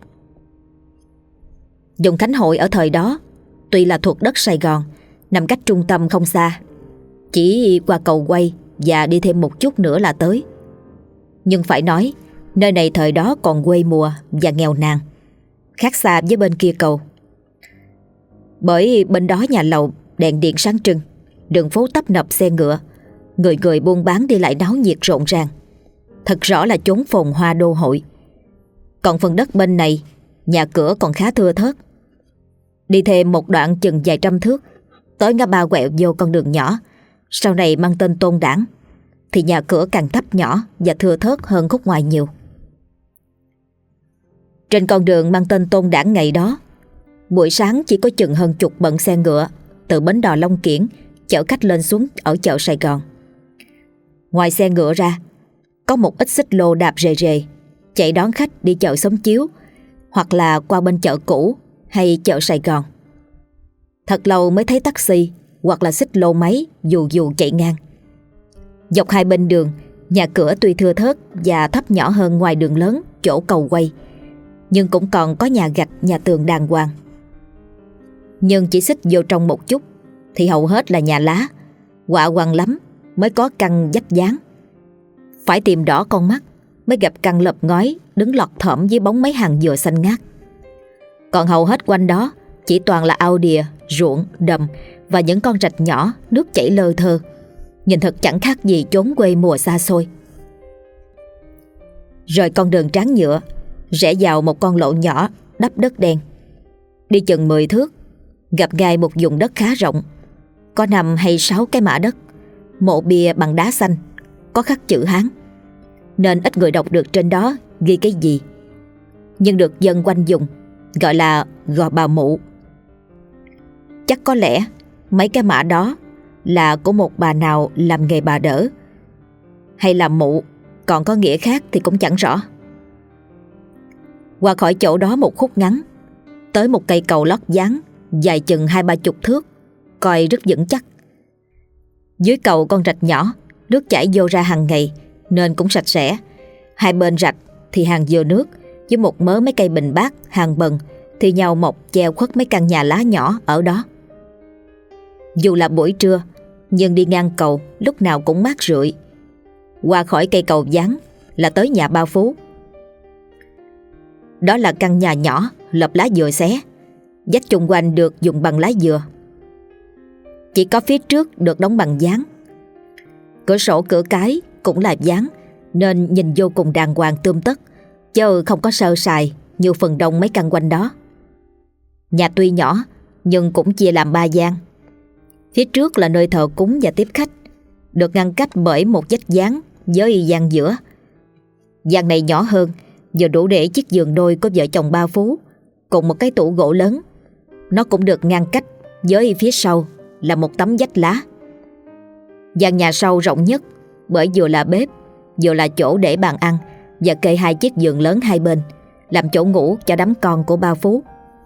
Vùng Khánh Hội ở thời đó tuy là thuộc đất Sài Gòn, nằm cách trung tâm không xa, chỉ qua cầu quay và đi thêm một chút nữa là tới. Nhưng phải nói, nơi này thời đó còn quê mùa và nghèo nàn, khác xa với bên kia cầu. Bởi bên đó nhà lầu, đèn điện sáng trưng, đường phố tấp nập xe ngựa, người người buôn bán đi lại náo nhiệt rộn ràng, thật rõ là chốn phồn hoa đô hội. Còn phần đất bên này, nhà cửa còn khá thưa thớt. Đi thêm một đoạn chừng vài trăm thước, tới ngã ba quẹo vô con đường nhỏ, sau này mang tên Tôn Đản, thì nhà cửa càng thấp nhỏ và thưa thớt hơn khúc ngoài nhiều. Trên con đường mang tên Tôn Đản ngày đó, buổi sáng chỉ có chừng hơn chục bận xe ngựa từ bến đò Long Kiển chở khách lên xuống ở chợ Sài Gòn. Ngoài xe ngựa ra, có một ít xích lô đạp rề rề chạy đón khách đi chợ Xóm Chiếu, hoặc là qua bên chợ cũ hay chợ Sài Gòn. Thật lâu mới thấy taxi hoặc là xích lô máy dù dù chạy ngang. Dọc hai bên đường, nhà cửa tuy thưa thớt và thấp nhỏ hơn ngoài đường lớn chỗ cầu quay, nhưng cũng còn có nhà gạch, nhà tường đàng hoàng. Nhưng chỉ xích vô trong một chút thì hầu hết là nhà lá, quạ quằn lắm mới có căn vách dáng. Phải tìm đỏ con mắt mới gặp căn lợp ngói đứng lọt thỏm dưới bóng mấy hàng dừa xanh ngát. Còn hầu hết quanh đó chỉ toàn là ao đìa, ruộng, đầm và những con rạch nhỏ nước chảy lơ thơ, nhìn thật chẳng khác gì chốn quê mùa xa xôi. Rồi con đường tráng nhựa rẽ vào một con lộ nhỏ đắp đất đen. Đi chừng mười thước, gặp ngay một vùng đất khá rộng, có năm hay sáu cái mả đất, mộ bia bằng đá xanh, có khắc chữ Hán, nên ít người đọc được trên đó ghi cái gì, nhưng được dân quanh vùng gọi là Gò Bà Mụ. Chắc có lẽ mấy cái mả đó là của một bà nào làm nghề bà đỡ, hay là mụ, còn có nghĩa khác thì cũng chẳng rõ. Qua khỏi chỗ đó một khúc ngắn, tới một cây cầu lót ván dài chừng hai ba chục thước, coi rất vững chắc. Dưới cầu con rạch nhỏ, nước chảy vô ra hàng ngày nên cũng sạch sẽ. Hai bên rạch thì hàng dừa nước, với một mớ mấy cây bình bát, hàng bần thì nhau mọc che khuất mấy căn nhà lá nhỏ ở đó. Dù là buổi trưa, nhưng đi ngang cầu lúc nào cũng mát rượi. Qua khỏi cây cầu ván là tới nhà ba Phú. Đó là căn nhà nhỏ lợp lá dừa xé, vách chung quanh được dùng bằng lá dừa. Chỉ có phía trước được đóng bằng ván. Cửa sổ cửa cái cũng là ván, nên nhìn vô cùng đàng hoàng tươm tất, chứ không có sơ sài như phần đông mấy căn quanh đó. Nhà tuy nhỏ nhưng cũng chia làm ba gian. Phía trước là nơi thờ cúng và tiếp khách, được ngăn cách bởi một vách ván với gian giữa. Gian này nhỏ hơn, vừa đủ để chiếc giường đôi của vợ chồng ba Phú, cùng một cái tủ gỗ lớn. Nó cũng được ngăn cách với phía sau là một tấm vách lá. Gian nhà sau rộng nhất, bởi vừa là bếp, vừa là chỗ để bàn ăn, và kê hai chiếc giường lớn hai bên, làm chỗ ngủ cho đám con của ba Phú.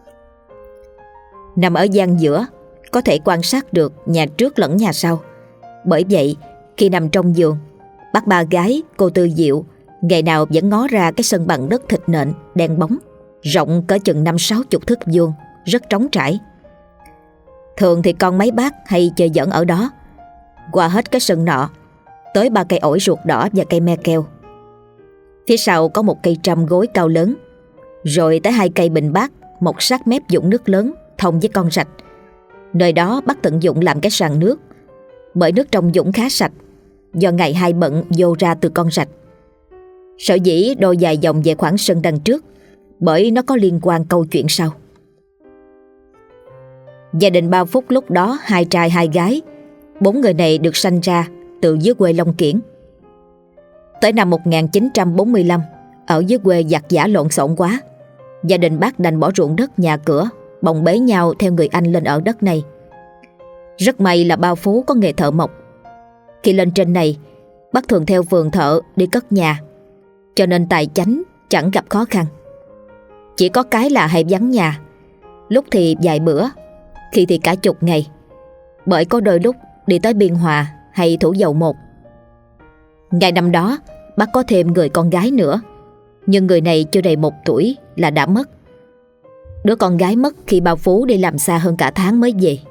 Nằm ở gian giữa, có thể quan sát được nhà trước lẫn nhà sau. Bởi vậy, khi nằm trong giường, bác ba gái cô Tư Diệu ngày nào vẫn ngó ra cái sân bằng đất thịt nện đen bóng, rộng cỡ chừng năm sáu chục thước vuông, rất trống trải. Thường thì con mấy bác hay chơi giỡn ở đó. Qua hết cái sân nọ, tới ba cây ổi ruột đỏ và cây me keo. Phía sau có một cây trăm gối cao lớn, rồi tới hai cây bình bát một sát mép vũng nước lớn thông với con rạch. Nơi đó bác tận dụng làm cái sàn nước, bởi nước trong vũng khá sạch, do ngày hai bận vô ra từ con rạch. Sở dĩ đôi dài dòng về khoảng sân đằng trước, bởi nó có liên quan câu chuyện sau. Gia đình ba Phúc lúc đó hai trai hai gái. Bốn người này được sanh ra từ dưới quê Long Kiển. Tới năm một nghìn chín trăm bốn mươi lăm, ở dưới quê giặc giã lộn xộn quá, gia đình bác đành bỏ ruộng đất nhà cửa, bồng bế nhau theo người anh lên ở đất này. Rất may là ba Phú có nghề thợ mộc. Khi lên trên này, bác thường theo phường thợ đi cất nhà, cho nên tài chánh chẳng gặp khó khăn. Chỉ có cái là hay vắng nhà, lúc thì vài bữa, khi thì cả chục ngày, bởi có đôi lúc đi tới Biên Hòa hay Thủ Dầu Một. Ngày năm đó bác có thêm người con gái nữa, nhưng người này chưa đầy một tuổi là đã mất. Đứa con gái mất khi ba Phú đi làm xa hơn cả tháng mới về.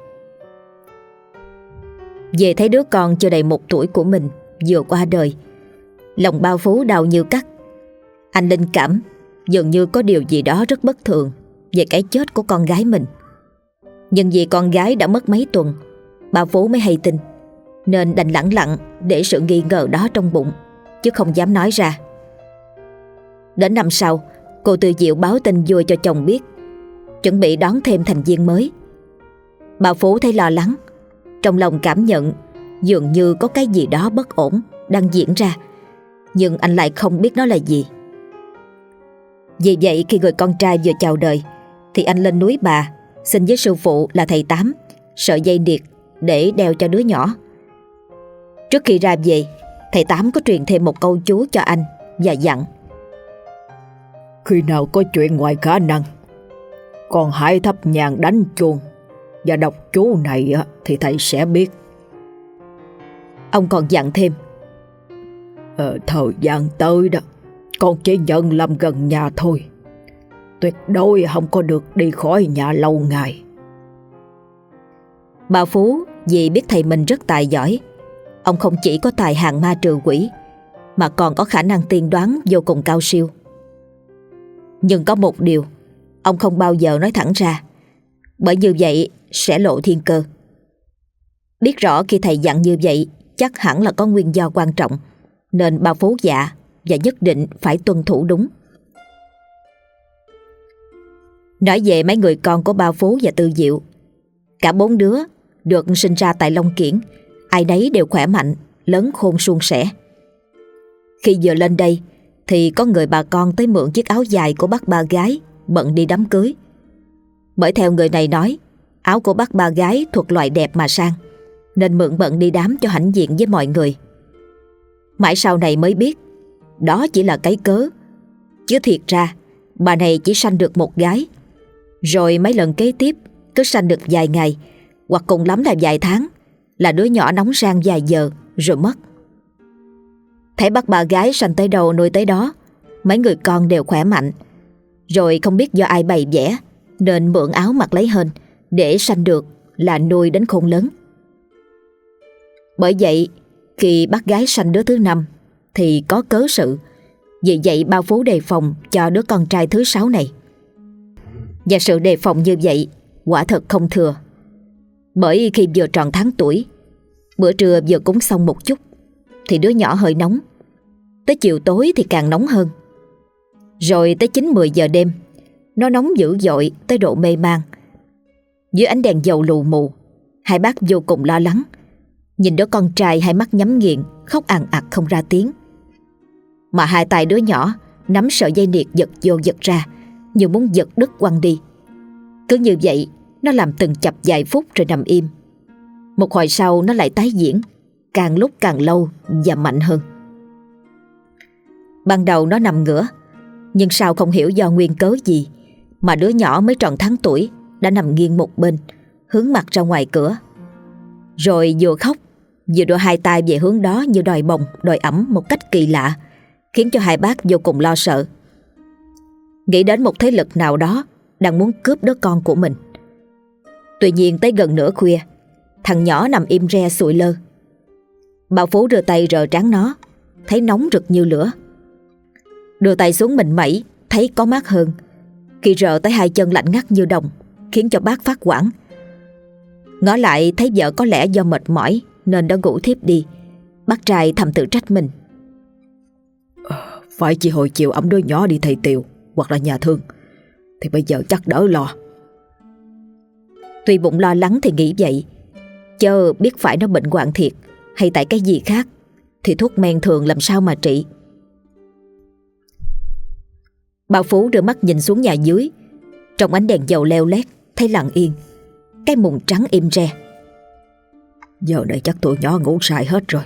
Về thấy đứa con chưa đầy một tuổi của mình vừa qua đời, lòng ba Phú đau như cắt. Anh linh cảm dường như có điều gì đó rất bất thường về cái chết của con gái mình. Nhưng vì con gái đã mất mấy tuần, ba Phú mới hay tin, nên đành lẳng lặng để sự nghi ngờ đó trong bụng, chứ không dám nói ra. Đến năm sau, cô Tư Diệu báo tin vui cho chồng biết, chuẩn bị đón thêm thành viên mới. Bà Phú thấy lo lắng, trong lòng cảm nhận dường như có cái gì đó bất ổn đang diễn ra, nhưng anh lại không biết nó là gì. Vì vậy khi người con trai vừa chào đời, thì anh lên núi Bà xin với sư phụ là thầy Tám sợi dây niệt để đeo cho đứa nhỏ. Trước khi ra về, thầy Tám có truyền thêm một câu chú cho anh và dặn: khi nào có chuyện ngoài khả năng, con hãy thắp nhang đánh chuông và đọc chú này thì thầy sẽ biết. Ông còn dặn thêm: ờ, thời gian tới đó, con chỉ nhận làm gần nhà thôi, tuyệt đối không có được đi khỏi nhà lâu ngày. Bà Phú vì biết thầy mình rất tài giỏi, ông không chỉ có tài hàng ma trừ quỷ, mà còn có khả năng tiên đoán vô cùng cao siêu. Nhưng có một điều ông không bao giờ nói thẳng ra, bởi như vậy sẽ lộ thiên cơ. Biết rõ khi thầy dặn như vậy chắc hẳn là có nguyên do quan trọng, nên bà Phú dạ và nhất định phải tuân thủ đúng. Nói về mấy người con của ba Phú và Tư Diệu, cả bốn đứa được sinh ra tại Long Kiển, ai nấy đều khỏe mạnh, lớn khôn suôn sẻ. Khi vừa lên đây thì có người bà con tới mượn chiếc áo dài của bác ba gái bận đi đám cưới. Bởi theo người này nói, áo của bác ba gái thuộc loại đẹp mà sang, nên mượn bận đi đám cho hãnh diện với mọi người. Mãi sau này mới biết đó chỉ là cái cớ, chứ thiệt ra bà này chỉ sanh được một gái, rồi mấy lần kế tiếp cứ sanh được vài ngày, hoặc cùng lắm là vài tháng, là đứa nhỏ nóng sang vài giờ rồi mất. Thấy bác bà gái sanh tới đâu nuôi tới đó, mấy người con đều khỏe mạnh. Rồi không biết do ai bày vẽ nên mượn áo mặc lấy hên để sanh được là nuôi đến khôn lớn. Bởi vậy khi bác gái sanh đứa thứ năm thì có cớ sự, vì vậy ba Phú đề phòng cho đứa con trai thứ sáu này. Và sự đề phòng như vậy quả thật không thừa. Bởi khi vừa tròn tháng tuổi, bữa trưa vừa cúng xong một chút thì đứa nhỏ hơi nóng, tới chiều tối thì càng nóng hơn. Rồi tới chín mười giờ đêm, nó nóng dữ dội tới độ mê man. Dưới ánh đèn dầu lù mù, hai bác vô cùng lo lắng, nhìn đứa con trai hai mắt nhắm nghiền, khóc ằn ặt không ra tiếng. Mà hai tay đứa nhỏ nắm sợi dây niệt giật vô giật ra, như muốn giật đứt quăng đi. Cứ như vậy nó làm từng chập vài phút rồi nằm im. Một hồi sau nó lại tái diễn, càng lúc càng lâu và mạnh hơn. Ban đầu nó nằm ngửa, nhưng sao không hiểu do nguyên cớ gì mà đứa nhỏ mới tròn tháng tuổi đã nằm nghiêng một bên, hướng mặt ra ngoài cửa. Rồi vừa khóc vừa đưa hai tay về hướng đó như đòi bồng đòi ẵm một cách kỳ lạ, khiến cho hai bác vô cùng lo sợ. Nghĩ đến một thế lực nào đó đang muốn cướp đứa con của mình. Tuy nhiên tới gần nửa khuya, thằng nhỏ nằm im re sụi lơ. Bà Phú đưa tay rờ trán nó, thấy nóng rực như lửa. Đưa tay xuống mình mẩy, thấy có mát hơn. Khi rờ tới hai chân lạnh ngắt như đồng, khiến cho bác phát hoảng. Ngó lại thấy vợ có lẽ do mệt mỏi nên đã ngủ thiếp đi. Bác trai thầm tự trách mình. à, Phải chỉ hồi chiều ẵm đứa nhỏ đi thầy tiều hoặc là nhà thương, thì bây giờ chắc đỡ lo. Tuy bụng lo lắng thì nghĩ vậy, chớ biết phải nó bệnh hoạn thiệt hay tại cái gì khác thì thuốc men thường làm sao mà trị. Bà Phú đưa mắt nhìn xuống nhà dưới. Trong ánh đèn dầu leo lét thấy lặng yên, cái mùng trắng im re. Giờ này chắc tụi nhỏ ngủ say hết rồi.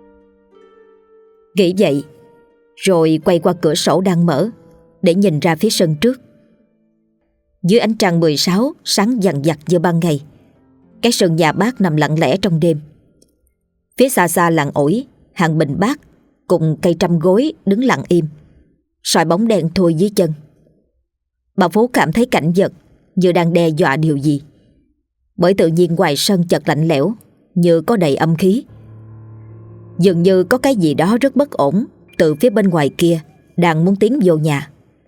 Nghĩ vậy, rồi quay qua cửa sổ đang mở để nhìn ra phía sân trước. Dưới ánh trăng mười sáu sáng dằn dặt như ban ngày, cái sân nhà bác nằm lặng lẽ trong đêm. Phía xa xa làng ổi, hàng bình bát cùng cây trăm gối đứng lặng im, soi bóng đen thui dưới chân. Bà Phú cảm thấy cảnh vật như đang đe dọa điều gì, bởi tự nhiên ngoài sân chợt lạnh lẽo, như có đầy âm khí. Dường như có cái gì đó rất bất ổn từ phía bên ngoài kia đang muốn tiến vô nhà.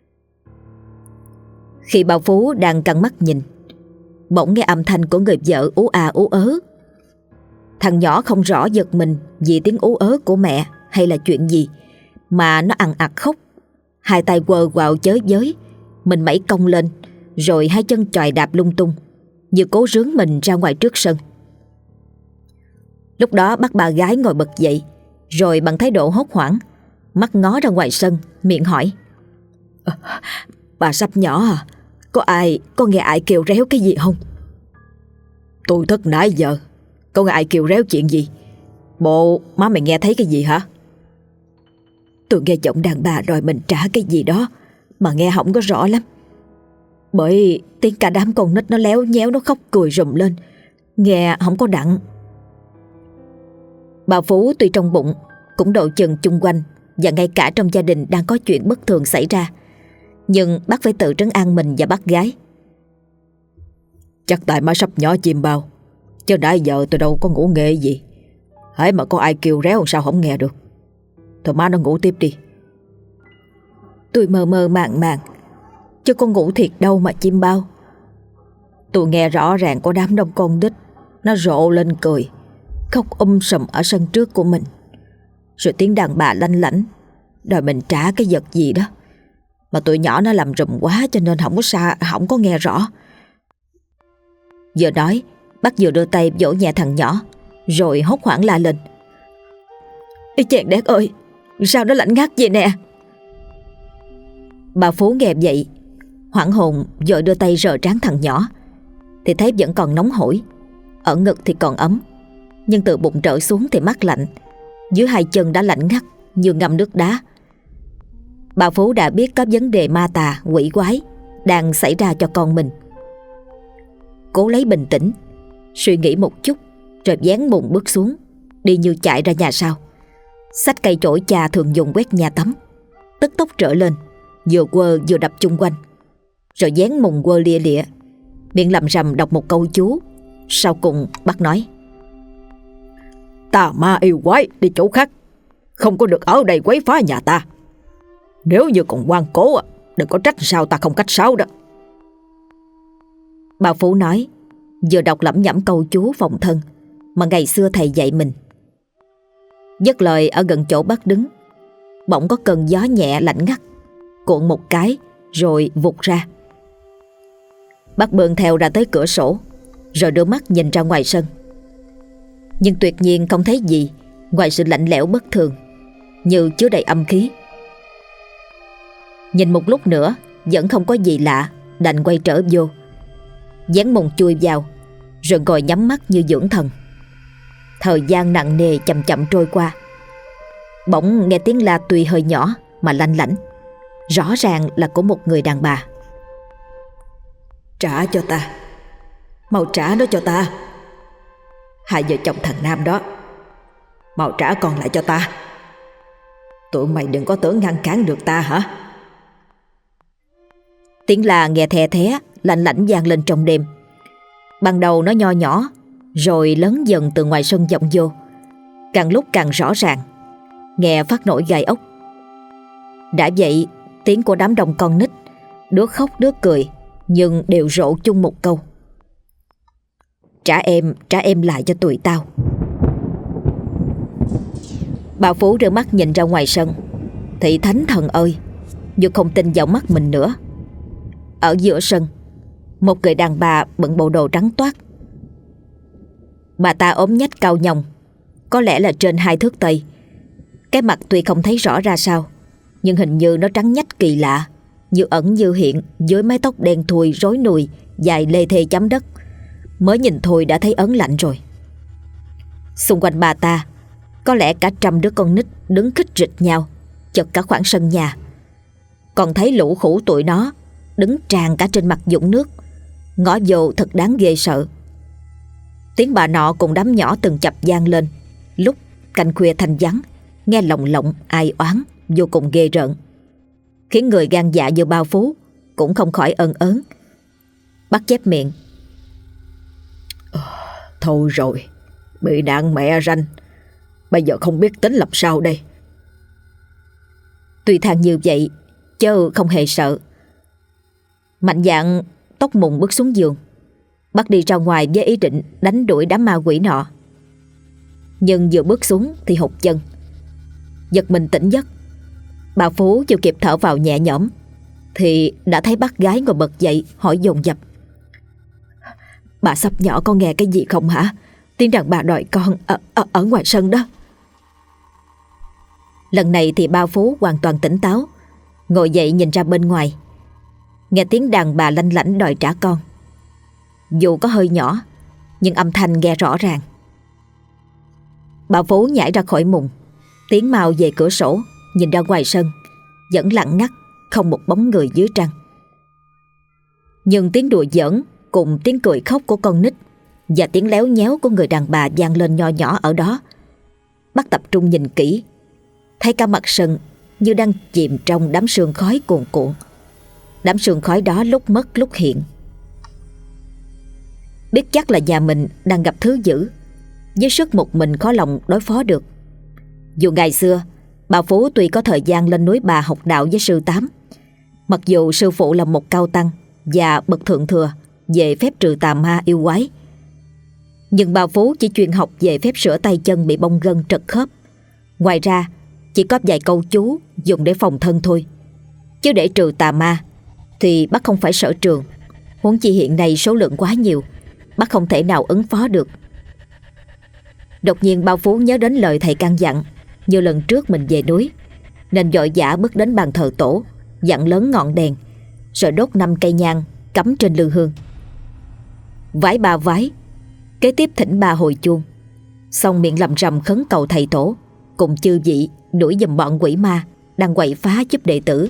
Khi bà Phú đang căng mắt nhìn, bỗng nghe âm thanh của người vợ ú à ú ớ. Thằng nhỏ không rõ giật mình vì tiếng ú ớ của mẹ hay là chuyện gì, mà nó ằn ặt khóc, hai tay quơ quào chới giới, mình mẩy cong lên, rồi hai chân chòi đạp lung tung, như cố rướn mình ra ngoài trước sân. Lúc đó bác bà gái ngồi bật dậy, rồi bằng thái độ hốt hoảng, mắt ngó ra ngoài sân, miệng hỏi: à, bà Sắp nhỏ à, có ai, có nghe ai kêu réo cái gì không? Tôi thức nãy giờ, có nghe ai kêu réo chuyện gì? Bộ má mày nghe thấy cái gì hả? Tôi nghe giọng đàn bà đòi mình trả cái gì đó, mà nghe không có rõ lắm, bởi tiếng cả đám con nít nó léo nhéo, nó khóc cười rùm lên, nghe không có đặng. Bà Phú tuy trong bụng cũng độ chừng chung quanh, và ngay cả trong gia đình đang có chuyện bất thường xảy ra, nhưng bác phải tự trấn an mình và bác gái. Chắc tại má Sắp nhỏ chìm bao, chứ nãy giờ tôi đâu có ngủ nghề gì. Hễ mà có ai kêu réo sao không nghe được. Thôi má nó ngủ tiếp đi. Tôi mơ mơ màng màng, chứ con ngủ thiệt đâu mà chim bao. Tôi nghe rõ ràng có đám đông con nít nó rộ lên cười, khóc um sùm ở sân trước của mình, rồi tiếng đàn bà lanh lảnh đòi mình trả cái vật gì đó, mà tụi nhỏ nó làm rùm quá cho nên không có xa, không có nghe rõ. Vừa nói, bác vừa đưa tay vỗ nhẹ thằng nhỏ, rồi hốt hoảng la lên: Ê chàng đét ơi, sao nó lạnh ngắt vậy nè? Bà Phú nghe vậy, hoảng hồn vội đưa tay rờ trán thằng nhỏ, thì thấy vẫn còn nóng hổi, ở ngực thì còn ấm, nhưng từ bụng trở xuống thì mát lạnh, dưới hai chân đã lạnh ngắt như ngâm nước đá. Bà Phú đã biết có vấn đề ma tà quỷ quái đang xảy ra cho con mình. Cố lấy bình tĩnh, suy nghĩ một chút, rồi dán mùng bước xuống, đi như chạy ra nhà sau, xách cây chổi cha thường dùng quét nhà tắm, tức tốc trở lên, vừa quơ vừa đập chung quanh, rồi dán mùng quơ lia lịa, miệng lầm rầm đọc một câu chú. Sau cùng bác nói: Tà ma yêu quái đi chỗ khác, không có được ở đây quấy phá nhà ta. Nếu như còn ngoan cố, đừng có trách sao ta không cách sáo đó. Bà Phú nói, vừa đọc lẩm nhẩm câu chú phòng thân mà ngày xưa thầy dạy mình. Dứt lời, ở gần chỗ bác đứng, bỗng có cơn gió nhẹ lạnh ngắt cuộn một cái rồi vụt ra. Bác bươn theo ra tới cửa sổ, rồi đưa mắt nhìn ra ngoài sân, nhưng tuyệt nhiên không thấy gì ngoài sự lạnh lẽo bất thường, như chứa đầy âm khí. Nhìn một lúc nữa vẫn không có gì lạ, đành quay trở vô, dán mùng chui vào, rồi ngồi nhắm mắt như dưỡng thần. Thời gian nặng nề chậm chậm trôi qua. Bỗng nghe tiếng la tuy hơi nhỏ mà lanh lảnh, rõ ràng là của một người đàn bà. Trả cho ta, mau trả nó cho ta. Hai vợ chồng thằng Nam đó, mau trả con lại cho ta. Tụi mày đừng có tưởng ngăn cản được ta hả? Tiếng la nghe the thé lạnh lảnh vang lên trong đêm. Ban đầu nó nho nhỏ, rồi lớn dần từ ngoài sân vọng vô, càng lúc càng rõ ràng, nghe phát nổi gai ốc. Đã vậy, tiếng của đám đông con nít, đứa khóc đứa cười, nhưng đều rộ chung một câu: Trả em, trả em lại cho tụi tao. Bà Phú đưa mắt nhìn ra ngoài sân, thì thánh thần ơi, dù không tin vào mắt mình nữa. Ở giữa sân, một người đàn bà bận bộ đồ trắng toát. Bà ta ốm nhách cao nhồng, có lẽ là trên hai thước tây. Cái mặt tuy không thấy rõ ra sao, nhưng hình như nó trắng nhách kỳ lạ, như ẩn như hiện dưới mái tóc đen thui rối nùi dài lê thê chấm đất. Mới nhìn thôi đã thấy ớn lạnh rồi. Xung quanh bà ta có lẽ cả trăm đứa con nít đứng khích rịch nhau chật cả khoảng sân nhà. Còn thấy lũ khủ tụi nó đứng tràn cả trên mặt vũng nước, ngõ vô thật đáng ghê sợ. Tiếng bà nọ cùng đám nhỏ từng chập vang lên, lúc canh khuya thanh vắng, nghe lồng lộng ai oán vô cùng ghê rợn, khiến người gan dạ như Bao Phú cũng không khỏi ân ớn, bắt chép miệng. Thôi rồi, bị nạn mẹ ranh, bây giờ không biết tính làm sao đây. Tuy than như vậy chứ không hề sợ. Mạnh dạn tóc mùng bước xuống giường, bắt đi ra ngoài với ý định đánh đuổi đám ma quỷ nọ. Nhưng vừa bước xuống thì hụt chân, giật mình tỉnh giấc. Bà Phú chưa kịp thở vào nhẹ nhõm thì đã thấy bác gái ngồi bật dậy hỏi dồn dập: "Bà sắp nhỏ có nghe cái gì không hả? Tiếng đàn bà đòi con ở, ở, ở ngoài sân đó." Lần này thì Bao Phú hoàn toàn tỉnh táo, ngồi dậy nhìn ra bên ngoài, nghe tiếng đàn bà lanh lảnh đòi trả con. Dù có hơi nhỏ nhưng âm thanh nghe rõ ràng. Bà Phú nhảy ra khỏi mùng, tiến mau về cửa sổ, nhìn ra ngoài sân, vẫn lặng ngắt, không một bóng người dưới trăng. Nhưng tiếng đùa giỡn cùng tiếng cười khóc của con nít và tiếng léo nhéo của người đàn bà vang lên nho nhỏ ở đó. Bắt tập trung nhìn kỹ, thấy cả mặt sân như đang chìm trong đám sương khói cuồn cuộn. Đám sương khói đó lúc mất lúc hiện. Biết chắc là nhà mình đang gặp thứ dữ, với sức một mình khó lòng đối phó được. Dù ngày xưa bà Phú tuy có thời gian lên núi Bà học đạo với sư Tám, mặc dù sư phụ là một cao tăng và bậc thượng thừa về phép trừ tà ma yêu quái, nhưng bà Phú chỉ chuyên học về phép sửa tay chân bị bong gân trật khớp. Ngoài ra chỉ có vài câu chú dùng để phòng thân thôi, chứ để trừ tà ma thì bác không phải sở trường. Huống chi hiện nay số lượng quá nhiều, bác không thể nào ứng phó được. Đột nhiên Bao Phú nhớ đến lời thầy căn dặn như lần trước mình về núi, nên vội vã bước đến bàn thờ tổ, dặn lớn ngọn đèn, rồi đốt năm cây nhang cắm trên lư hương. Vái ba vái, kế tiếp thỉnh ba hồi chuông, xong miệng lầm rầm khấn cầu thầy tổ cùng chư vị đuổi giùm bọn quỷ ma đang quậy phá giúp đệ tử.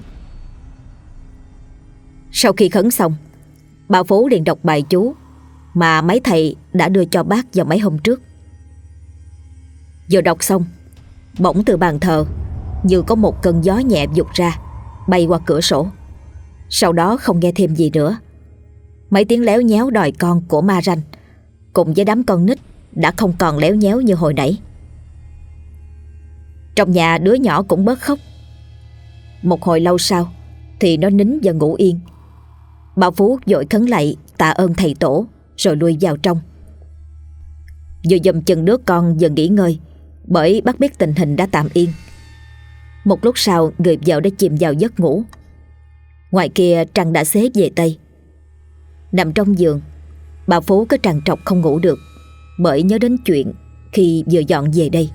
Sau khi khấn xong, bà Phú liền đọc bài chú mà mấy thầy đã đưa cho bác vào mấy hôm trước. Vừa đọc xong, bỗng từ bàn thờ như có một cơn gió nhẹ vụt ra, bay qua cửa sổ. Sau đó không nghe thêm gì nữa. Mấy tiếng léo nhéo đòi con của ma ranh cùng với đám con nít đã không còn léo nhéo như hồi nãy. Trong nhà đứa nhỏ cũng bớt khóc. Một hồi lâu sau thì nó nín và ngủ yên. Bà Phú vội khấn lạy tạ ơn thầy tổ rồi lui vào trong. Vừa dùm chừng đứa con dần nghỉ ngơi, bởi bác biết tình hình đã tạm yên. Một lúc sau người vợ đã chìm vào giấc ngủ. Ngoài kia trăng đã xế về Tây. Nằm trong giường, bà Phú cứ trằn trọc không ngủ được, bởi nhớ đến chuyện khi vừa dọn về đây.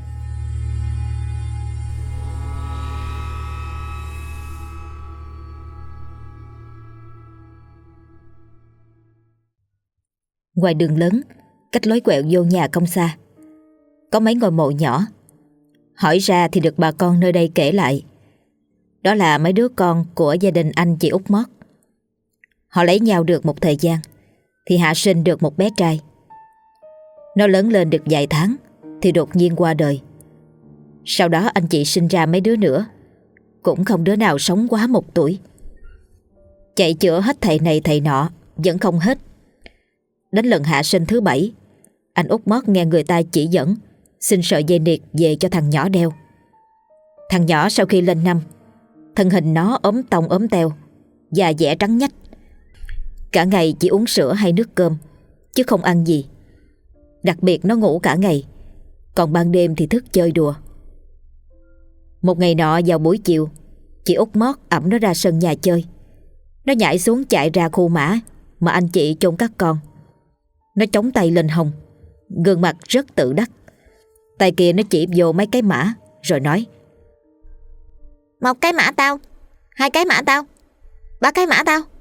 Ngoài đường lớn, cách lối quẹo vô nhà không xa, có mấy ngôi mộ nhỏ. Hỏi ra thì được bà con nơi đây kể lại, đó là mấy đứa con của gia đình anh chị Út Mót. Họ lấy nhau được một thời gian thì hạ sinh được một bé trai. Nó lớn lên được vài tháng thì đột nhiên qua đời. Sau đó anh chị sinh ra mấy đứa nữa, cũng không đứa nào sống quá một tuổi. Chạy chữa hết thầy này thầy nọ vẫn không hết. Đến lần hạ sinh thứ bảy, anh Út Mót nghe người ta chỉ dẫn xin sợi dây niệt về cho thằng nhỏ đeo. Thằng nhỏ sau khi lên năm, thân hình nó ốm tông ốm teo, da dẻ trắng nhách. Cả ngày chỉ uống sữa hay nước cơm, chứ không ăn gì. Đặc biệt nó ngủ cả ngày, còn ban đêm thì thức chơi đùa. Một ngày nọ vào buổi chiều, chị Út Mót ẵm nó ra sân nhà chơi. Nó nhảy xuống chạy ra khu mã, mà anh chị chôn các con. Nó chống tay lên hông, gương mặt rất tự đắc. Tay kia nó chỉ vô mấy cái mã rồi nói: Một cái mã tao, hai cái mã tao, ba cái mã tao.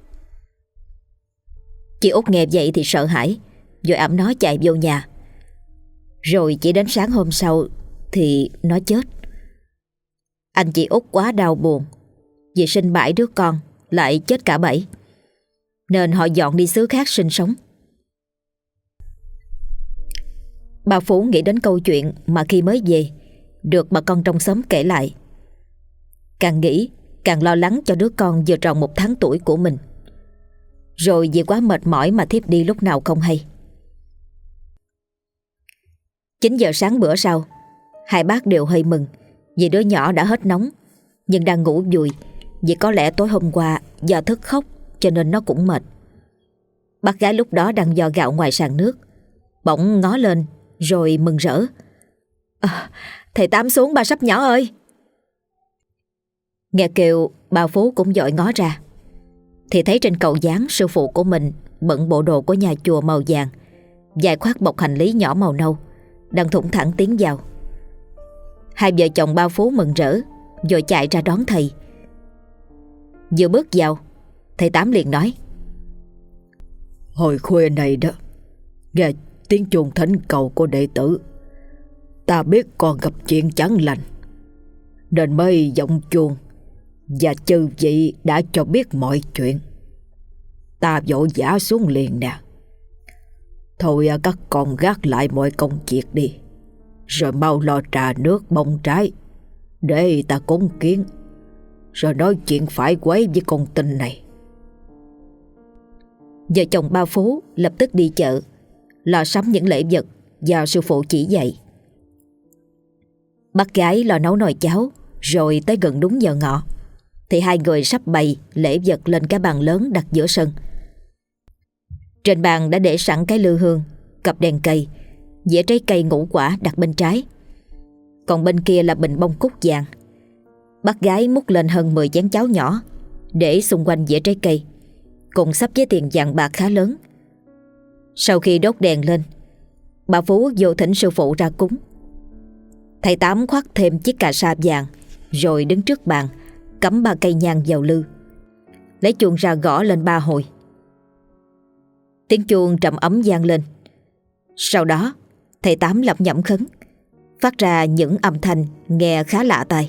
Chị Út nghe vậy thì sợ hãi, rồi ẵm nó chạy vô nhà. Rồi chỉ đến sáng hôm sau thì nó chết. Anh chị Út quá đau buồn vì sinh bảy đứa con lại chết cả bảy, nên họ dọn đi xứ khác sinh sống. Bà Phú nghĩ đến câu chuyện mà khi mới về được bà con trong xóm kể lại. Càng nghĩ càng lo lắng cho đứa con vừa tròn một tháng tuổi của mình. Rồi vì quá mệt mỏi mà thiếp đi lúc nào không hay. Chín giờ sáng bữa sau, hai bác đều hơi mừng vì đứa nhỏ đã hết nóng, nhưng đang ngủ vùi vì có lẽ tối hôm qua do thức khóc cho nên nó cũng mệt. Bác gái lúc đó đang dò gạo ngoài sàn nước, bỗng ngó lên rồi mừng rỡ: à, thầy Tám xuống ba sắp nhỏ ơi. Nghe kêu, bà Phú cũng vội ngó ra thì thấy trên cầu dáng sư phụ của mình bận bộ đồ của nhà chùa màu vàng, dài khoác bọc hành lý nhỏ màu nâu, đang thủng thẳng tiến vào. Hai vợ chồng ba Phú mừng rỡ rồi chạy ra đón thầy. Vừa bước vào, thầy Tám liền nói: Hồi khuya này đó, nghe tiếng chuông thỉnh cầu của đệ tử, ta biết con gặp chuyện chẳng lành, nên mới vọng chuông và chư vị đã cho biết mọi chuyện. Ta vội vã xuống liền nè. Thôi các con gác lại mọi công việc đi, rồi mau lo trà nước bông trái để ta cúng kiến, rồi nói chuyện phải quấy với con Tinh này. Vợ chồng ba Phú lập tức đi chợ lo sắm những lễ vật do sư phụ chỉ dạy. Bác gái lo nấu nồi cháo, rồi tới gần đúng giờ ngọ thì hai người sắp bày lễ vật lên cái bàn lớn đặt giữa sân. Trên bàn đã để sẵn cái lư hương, cặp đèn cây, dĩa trái cây ngũ quả đặt bên trái, còn bên kia là bình bông cúc vàng. Bác gái múc lên hơn mười chén cháo nhỏ để xung quanh dĩa trái cây, cùng sắp với tiền vàng bạc khá lớn. Sau khi đốt đèn lên, bà Phú vô thỉnh sư phụ ra cúng. Thầy Tám khoác thêm chiếc cà sa vàng rồi đứng trước bàn, cắm ba cây nhang vào lư, lấy chuông ra gõ lên ba hồi. Tiếng chuông trầm ấm vang lên. Sau đó thầy Tám lẩm nhẩm khấn, phát ra những âm thanh nghe khá lạ tai.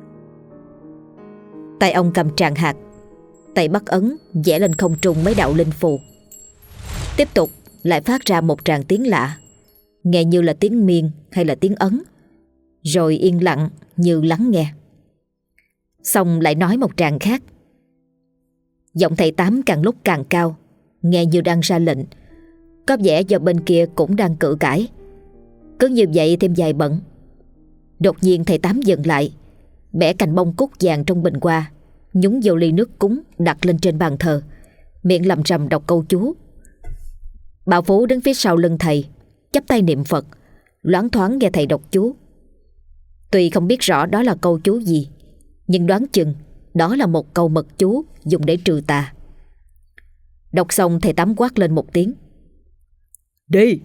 Tay ông cầm tràng hạt, tay bắt ấn vẽ lên không trung mấy đạo linh phù. Tiếp tục lại phát ra một tràng tiếng lạ, nghe như là tiếng miên hay là tiếng ấn, rồi yên lặng như lắng nghe. Xong lại nói một tràng khác. Giọng thầy Tám càng lúc càng cao, nghe như đang ra lệnh, có vẻ do bên kia cũng đang cự cãi. Cứ như vậy thêm vài bận. Đột nhiên thầy Tám dừng lại, bẻ cành bông cúc vàng trong bình qua, nhúng vô ly nước cúng đặt lên trên bàn thờ, miệng lầm rầm đọc câu chú. Bà Phú đứng phía sau lưng thầy, chắp tay niệm Phật, loáng thoáng nghe thầy đọc chú. Tuy không biết rõ đó là câu chú gì, nhưng đoán chừng đó là một câu mật chú dùng để trừ tà. Đọc xong thầy Tám quát lên một tiếng: Đi!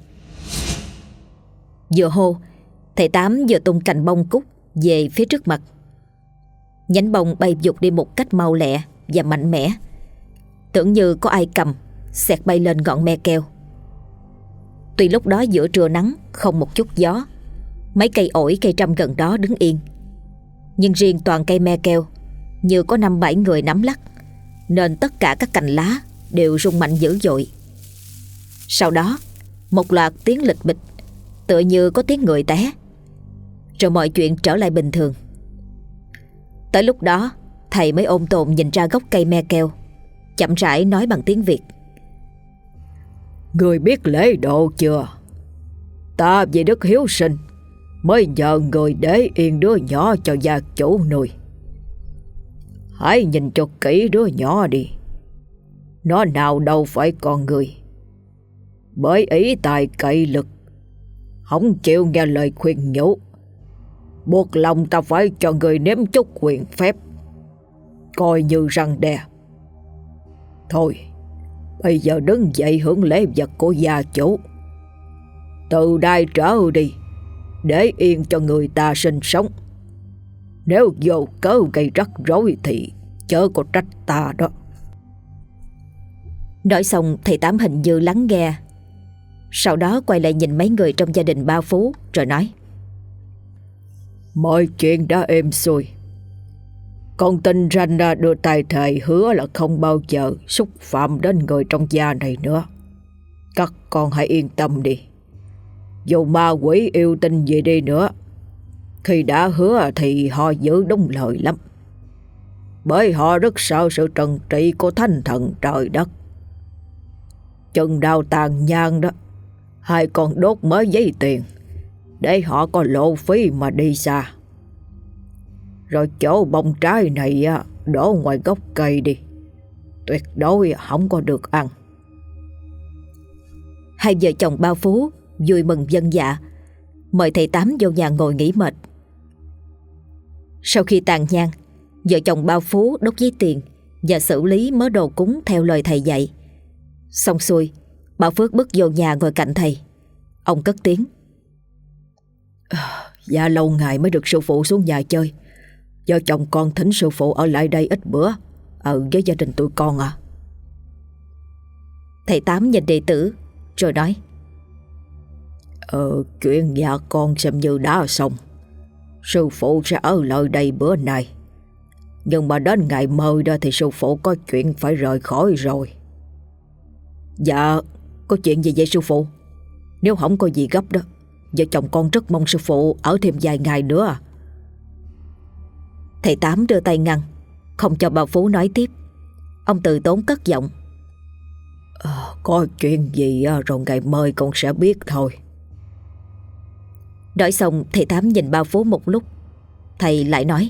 Vừa hô, thầy Tám vừa tung cành bông cúc về phía trước mặt. Nhánh bông bay vụt đi một cách mau lẹ và mạnh mẽ, tưởng như có ai cầm, xẹt bay lên ngọn me keo. Tuy lúc đó giữa trưa nắng, không một chút gió, mấy cây ổi cây trăm gần đó đứng yên, nhưng riêng toàn cây me keo như có năm bảy người nắm lắc, nên tất cả các cành lá đều rung mạnh dữ dội. Sau đó một loạt tiếng lịch bịch, tựa như có tiếng người té, rồi mọi chuyện trở lại bình thường. Tới lúc đó thầy mới ôm tồn nhìn ra gốc cây me keo, chậm rãi nói bằng tiếng Việt: Người biết lễ độ chưa? Ta vì đức hiếu sinh mới nhờ người để yên đứa nhỏ cho gia chủ nuôi. Hãy nhìn cho kỹ đứa nhỏ đi, nó nào đâu phải con người. Bởi ý tài cậy lực, không chịu nghe lời khuyên nhủ, buộc lòng ta phải cho người nếm chút quyền phép, coi như răng đe. Thôi, Bây giờ đứng dậy hưởng lễ vật của gia chủ. Từ đây trở đi, để yên cho người ta sinh sống. Nếu vô cớ gây rắc rối thì chớ có trách ta đó. Nói xong thầy Tám hình như lắng nghe, sau đó quay lại nhìn mấy người trong gia đình Ba Phú rồi nói: Mọi chuyện đã êm xuôi. Con tin ranh ra đưa tay thầy hứa là không bao giờ xúc phạm đến người trong gia này nữa. Các con hãy yên tâm đi. Dù ma quỷ yêu tinh gì đi nữa, khi đã hứa thì họ giữ đúng lời lắm. Bởi họ rất sợ sự trừng trị của thánh thần trời đất. Chừng đào tàn nhang đó, hai con đốt mới giấy tiền để họ có lộ phí mà đi xa. Rồi chỗ bông trái này đổ ngoài gốc cây đi, tuyệt đối không có được ăn. Hai vợ chồng Ba Phú vui mừng vâng dạ, mời thầy Tám vô nhà ngồi nghỉ mệt. Sau khi tàn nhang, vợ chồng Ba Phú đốt giấy tiền và xử lý mớ đồ cúng theo lời thầy dạy. Xong xuôi, bà Phước bước vô nhà ngồi cạnh thầy. Ông cất tiếng: Dạ lâu ngày mới được sư phụ xuống nhà chơi. Vợ chồng con thỉnh sư phụ ở lại đây ít bữa ở với gia đình tụi con à. Thầy Tám nhìn đệ tử rồi nói: Ờ, chuyện nhà con xem như đã xong. Sư phụ sẽ ở lại đây bữa nay. Nhưng mà đến ngày mời đó thì sư phụ có chuyện phải rời khỏi rồi. Dạ, có chuyện gì vậy sư phụ? Nếu không có gì gấp đó, vợ chồng con rất mong sư phụ ở thêm vài ngày nữa à. Thầy Tám đưa tay ngăn, không cho bà Phú nói tiếp. Ông từ tốn cất giọng: à, Có chuyện gì rồi ngày mời con sẽ biết thôi. Nói xong thầy Tám nhìn bà Phú một lúc, thầy lại nói: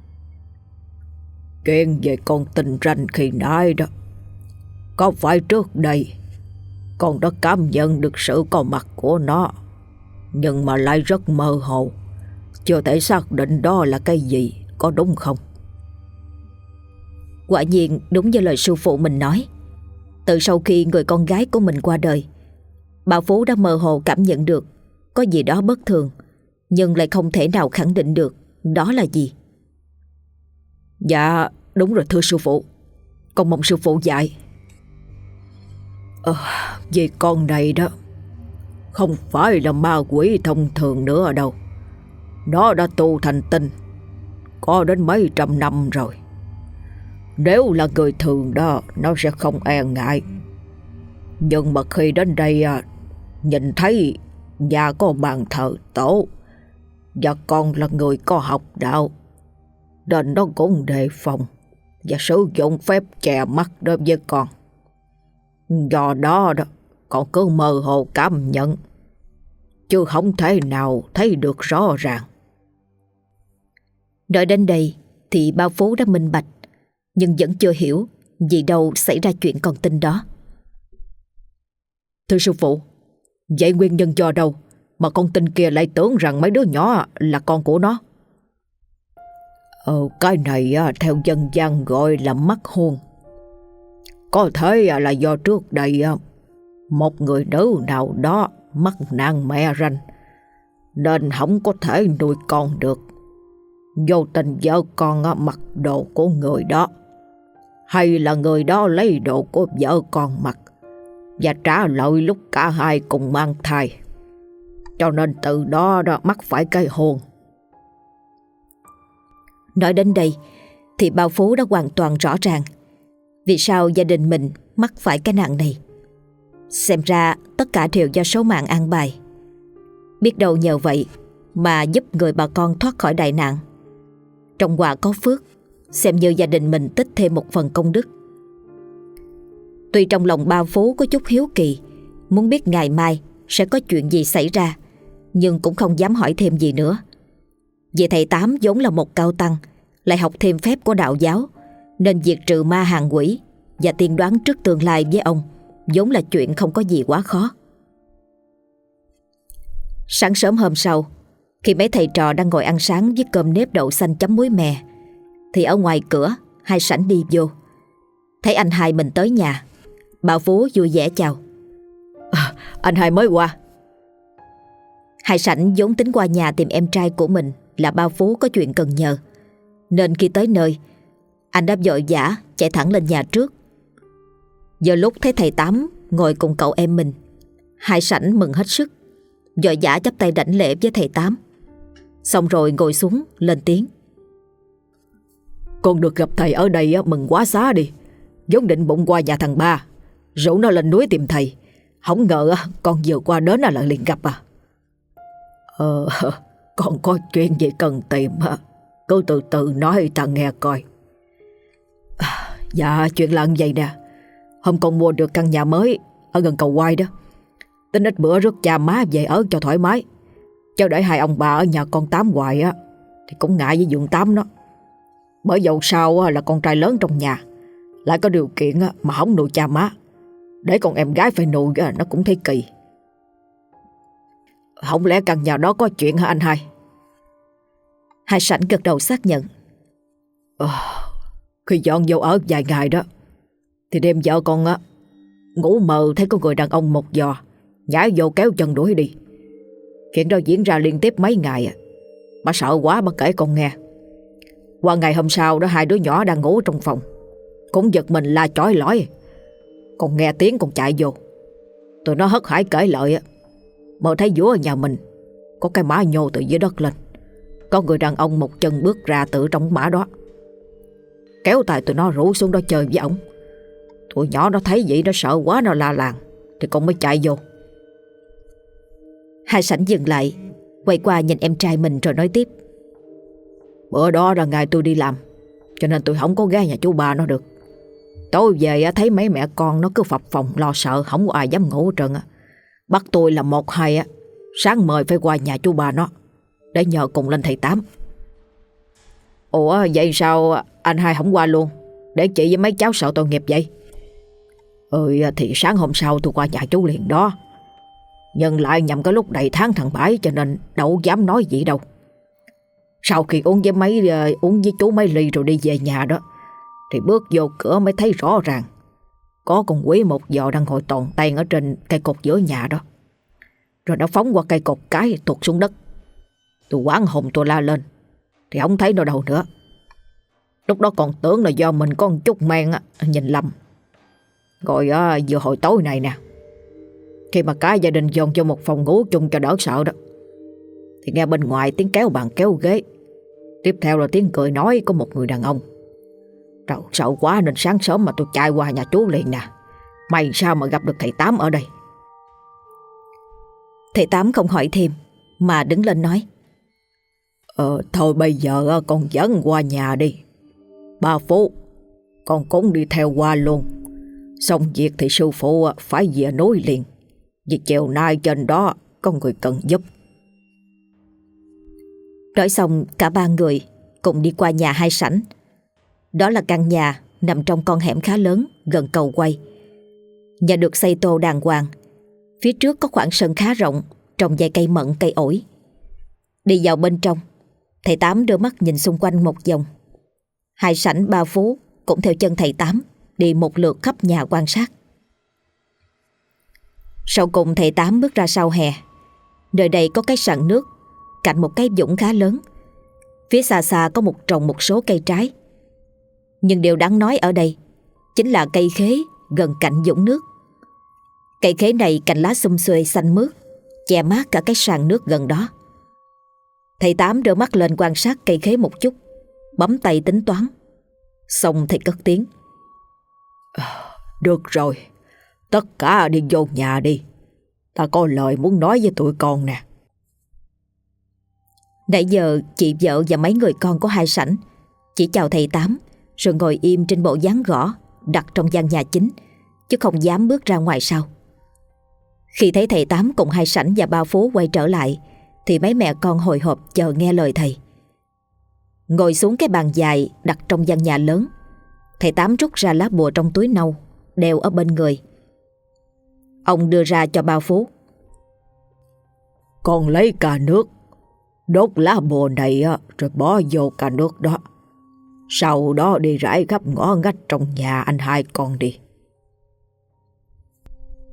Chuyện về con tình ranh khi nãy đó, có phải trước đây con đã cảm nhận được sự có mặt của nó, nhưng mà lại rất mơ hồ, chưa thể xác định đó là cái gì, có đúng không? Quả nhiên đúng như lời sư phụ mình nói. Từ sau khi người con gái của mình qua đời, bà Phú đã mơ hồ cảm nhận được có gì đó bất thường, nhưng lại không thể nào khẳng định được đó là gì. Dạ đúng rồi thưa sư phụ, con mong sư phụ dạy. Ờ, vì con này đó không phải là ma quỷ thông thường nữa đâu. Nó đã tu thành tinh có đến mấy trăm năm rồi. Nếu là người thường đó, nó sẽ không e ngại. Nhưng mà khi đến đây nhìn thấy nhà có bàn thờ tổ, và con là người có học đạo, nên nó cũng đề phòng và sử dụng phép che mắt đối với con. Do đó đó, con cứ mơ hồ cảm nhận, chứ không thể nào thấy được rõ ràng. Nói đến đây thì Ba Phú đã minh bạch, nhưng vẫn chưa hiểu vì đâu xảy ra chuyện con tin đó. Thưa sư phụ, vậy nguyên nhân do đâu mà con tin kia lại tưởng rằng mấy đứa nhỏ là con của nó? Ờ, cái này theo dân gian gọi là mắc hôn. Có thể là do trước đây một người nữ nào đó mắc nạn mẹ ranh, nên không có thể nuôi con được. Vô tình vợ con mặc đồ của người đó, hay là người đó lấy đồ của vợ con mặc và trả lại lúc cả hai cùng mang thai, cho nên từ đó đó mắc phải cái hôn. Nói đến đây thì Ba Phú đã hoàn toàn rõ ràng vì sao gia đình mình mắc phải cái nạn này. Xem ra tất cả đều do số mạng an bài. Biết đâu nhờ vậy mà giúp người bà con thoát khỏi đại nạn. Trong quả có phước, xem như gia đình mình tích thêm một phần công đức. Tuy trong lòng Ba Phú có chút hiếu kỳ, muốn biết ngày mai sẽ có chuyện gì xảy ra, nhưng cũng không dám hỏi thêm gì nữa. Vì thầy Tám vốn là một cao tăng, lại học thêm phép của đạo giáo, nên việc trừ ma hàng quỷ và tiên đoán trước tương lai với ông vốn là chuyện không có gì quá khó. Sáng sớm hôm sau, khi mấy thầy trò đang ngồi ăn sáng với cơm nếp đậu xanh chấm muối mè, thì ở ngoài cửa hai sảnh đi vô. Thấy anh hai mình tới nhà, Bà Phú vui vẻ chào. À, anh hai mới qua. Hai Sảnh vốn tính qua nhà tìm em trai của mình là ba Phú có chuyện cần nhờ, nên khi tới nơi, anh đã vội vã chạy thẳng lên nhà trước. Giờ lúc thấy thầy Tám ngồi cùng cậu em mình, Hai Sảnh mừng hết sức, vội vã chắp tay đảnh lễ với thầy Tám, xong rồi ngồi xuống lên tiếng. Con được gặp thầy ở đây mừng quá xá đi. Vốn định bụng qua nhà thằng ba, rủ nó lên núi tìm thầy. Không ngờ con vừa qua đến là liền gặp à. Ờ, con có chuyện gì cần tìm hả? Cứ từ từ nói ta nghe coi. À, dạ chuyện là vậy nè. Hôm con mua được căn nhà mới ở gần cầu Quai đó. Tính ít bữa rước cha má về ở cho thoải mái, chứ để hai ông bà ở nhà con Tám hoài á thì cũng ngại với dượng Tám nó. Bởi dầu sao là con trai lớn trong nhà, lại có điều kiện mà không nuôi cha má, để con em gái phải nuôi nó cũng thấy kỳ. Không lẽ căn nhà đó có chuyện hả anh hai? Hai Sảnh gật đầu xác nhận. Ờ, khi dọn vô ở vài ngày đó, thì đêm vợ con á ngủ mơ thấy có người đàn ông một giò nhảy vô kéo chân đuổi đi. Chuyện đó diễn ra liên tiếp mấy ngày. Bà sợ quá bà kể con nghe. Qua ngày hôm sau đó, hai đứa nhỏ đang ngủ trong phòng cũng giật mình la chói lói. Con nghe tiếng con chạy vô. Tụi nó hớt hải kể lợi, mơ thấy giữa nhà mình có cái mã nhô từ dưới đất lên. Có người đàn ông một chân bước ra từ trong mã đó, kéo tay tụi nó rủ xuống đó chơi với ổng. Tụi nhỏ nó thấy vậy nó sợ quá, nó la làng thì con mới chạy vô. Hai Sảnh dừng lại, quay qua nhìn em trai mình rồi nói tiếp. Bữa đó là ngày tôi đi làm, cho nên tôi không có ghé nhà chú ba nó được. Tối về thấy mấy mẹ con nó cứ phập phồng lo sợ, không có ai dám ngủ hết trơn. Bắt tôi là một hai sáng mời phải qua nhà chú ba nó để nhờ cùng lên thầy Tám. Ủa vậy sao anh hai không qua luôn, để chị với mấy cháu sợ tội nghiệp vậy? Ừ thì sáng hôm sau tôi qua nhà chú liền đó, nhưng lại nhầm cái lúc đầy tháng thằng Bãi, cho nên đâu dám nói gì đâu. Sau khi uống với mấy uống với chú mấy ly rồi đi về nhà đó, thì bước vô cửa mới thấy rõ ràng có con quỷ một giò đang ngồi toàn tay ở trên cây cột giữa nhà đó. Rồi nó phóng qua cây cột cái tuột xuống đất. Tôi quán hồn tôi la lên thì không thấy nó đâu nữa. Lúc đó còn tưởng là do mình có một chút men á, nhìn lầm. Rồi à, vừa hồi tối này nè, khi mà cả gia đình dồn vô một phòng ngủ chung cho đỡ sợ đó, thì nghe bên ngoài tiếng kéo bàn kéo ghế, tiếp theo là tiếng cười nói của một người đàn ông. Trời, sợ quá nên sáng sớm mà tôi chạy qua nhà chú liền nè. May sao mà gặp được thầy Tám ở đây. Thầy Tám không hỏi thêm mà đứng lên nói. Ờ thôi bây giờ con dẫn qua nhà đi. Ba Phú, con cũng đi theo qua luôn. Xong việc thì sư phụ phải về núi liền, vì chiều nay trên đó có người cần giúp. Nói xong cả ba người cùng đi qua nhà Hai Sảnh. Đó là căn nhà nằm trong con hẻm khá lớn gần cầu Quay. Nhà được xây tô đàng hoàng. Phía trước có khoảng sân khá rộng, trồng vài cây mận cây ổi. Đi vào bên trong, thầy Tám đưa mắt nhìn xung quanh một vòng. Hai Sảnh ba Phú cũng theo chân thầy Tám đi một lượt khắp nhà quan sát. Sau cùng thầy Tám bước ra sau hè. Nơi đây có cái sàn nước cạnh một cái vũng khá lớn. Phía xa xa có một trồng một số cây trái. Nhưng điều đáng nói ở đây chính là cây khế gần cạnh vũng nước. Cây khế này cành lá xum xuê xanh mướt, che mát cả cái sàn nước gần đó. Thầy Tám đưa mắt lên quan sát cây khế một chút, bấm tay tính toán. Xong thầy cất tiếng. Được rồi, tất cả đi vô nhà đi. Ta có lời muốn nói với tụi con nè. Nãy giờ chị vợ và mấy người con của Hai Sảnh chỉ chào thầy Tám rồi ngồi im trên bộ dáng gõ đặt trong gian nhà chính, chứ không dám bước ra ngoài sau. Khi thấy thầy Tám cùng Hai Sảnh và ba Phú quay trở lại, thì mấy mẹ con hồi hộp chờ nghe lời thầy. Ngồi xuống cái bàn dài đặt trong gian nhà lớn, thầy Tám rút ra lá bùa trong túi nâu đeo ở bên người. Ông đưa ra cho ba Phú. Con lấy cà nước, đốt lá bùa này rồi bỏ vô cà nước đó. Sau đó đi rải khắp ngõ ngách trong nhà anh hai con đi.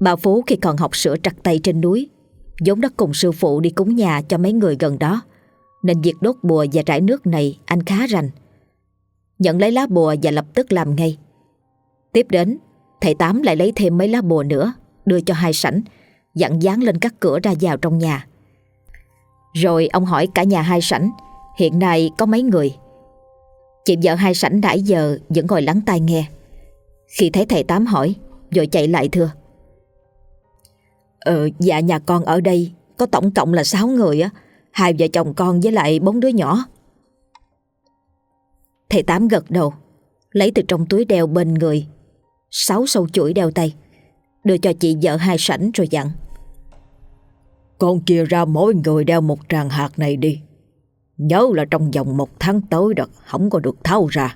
Bà Phú khi còn học sửa trặc tay trên núi, vốn đã cùng sư phụ đi cúng nhà cho mấy người gần đó, nên việc đốt bùa và rải nước này anh khá rành. Nhận lấy lá bùa và lập tức làm ngay. Tiếp đến, thầy Tám lại lấy thêm mấy lá bùa nữa, đưa cho Hai Sảnh, dặn dán lên các cửa ra vào trong nhà. Rồi ông hỏi cả nhà Hai Sảnh hiện nay có mấy người. Chị vợ Hai Sảnh nãy giờ vẫn ngồi lắng tai nghe. Khi thấy thầy Tám hỏi, vội chạy lại thưa: Ờ, dạ nhà con ở đây có tổng cộng là sáu người á, hai vợ chồng con với lại bốn đứa nhỏ. Thầy Tám gật đầu, lấy từ trong túi đeo bên người sáu sâu chuỗi đeo tay, đưa cho chị vợ Hai Sảnh rồi dặn: Con chia ra mỗi người đeo một tràng hạt này đi. Nhớ là trong vòng một tháng tới đó không có được tháo ra.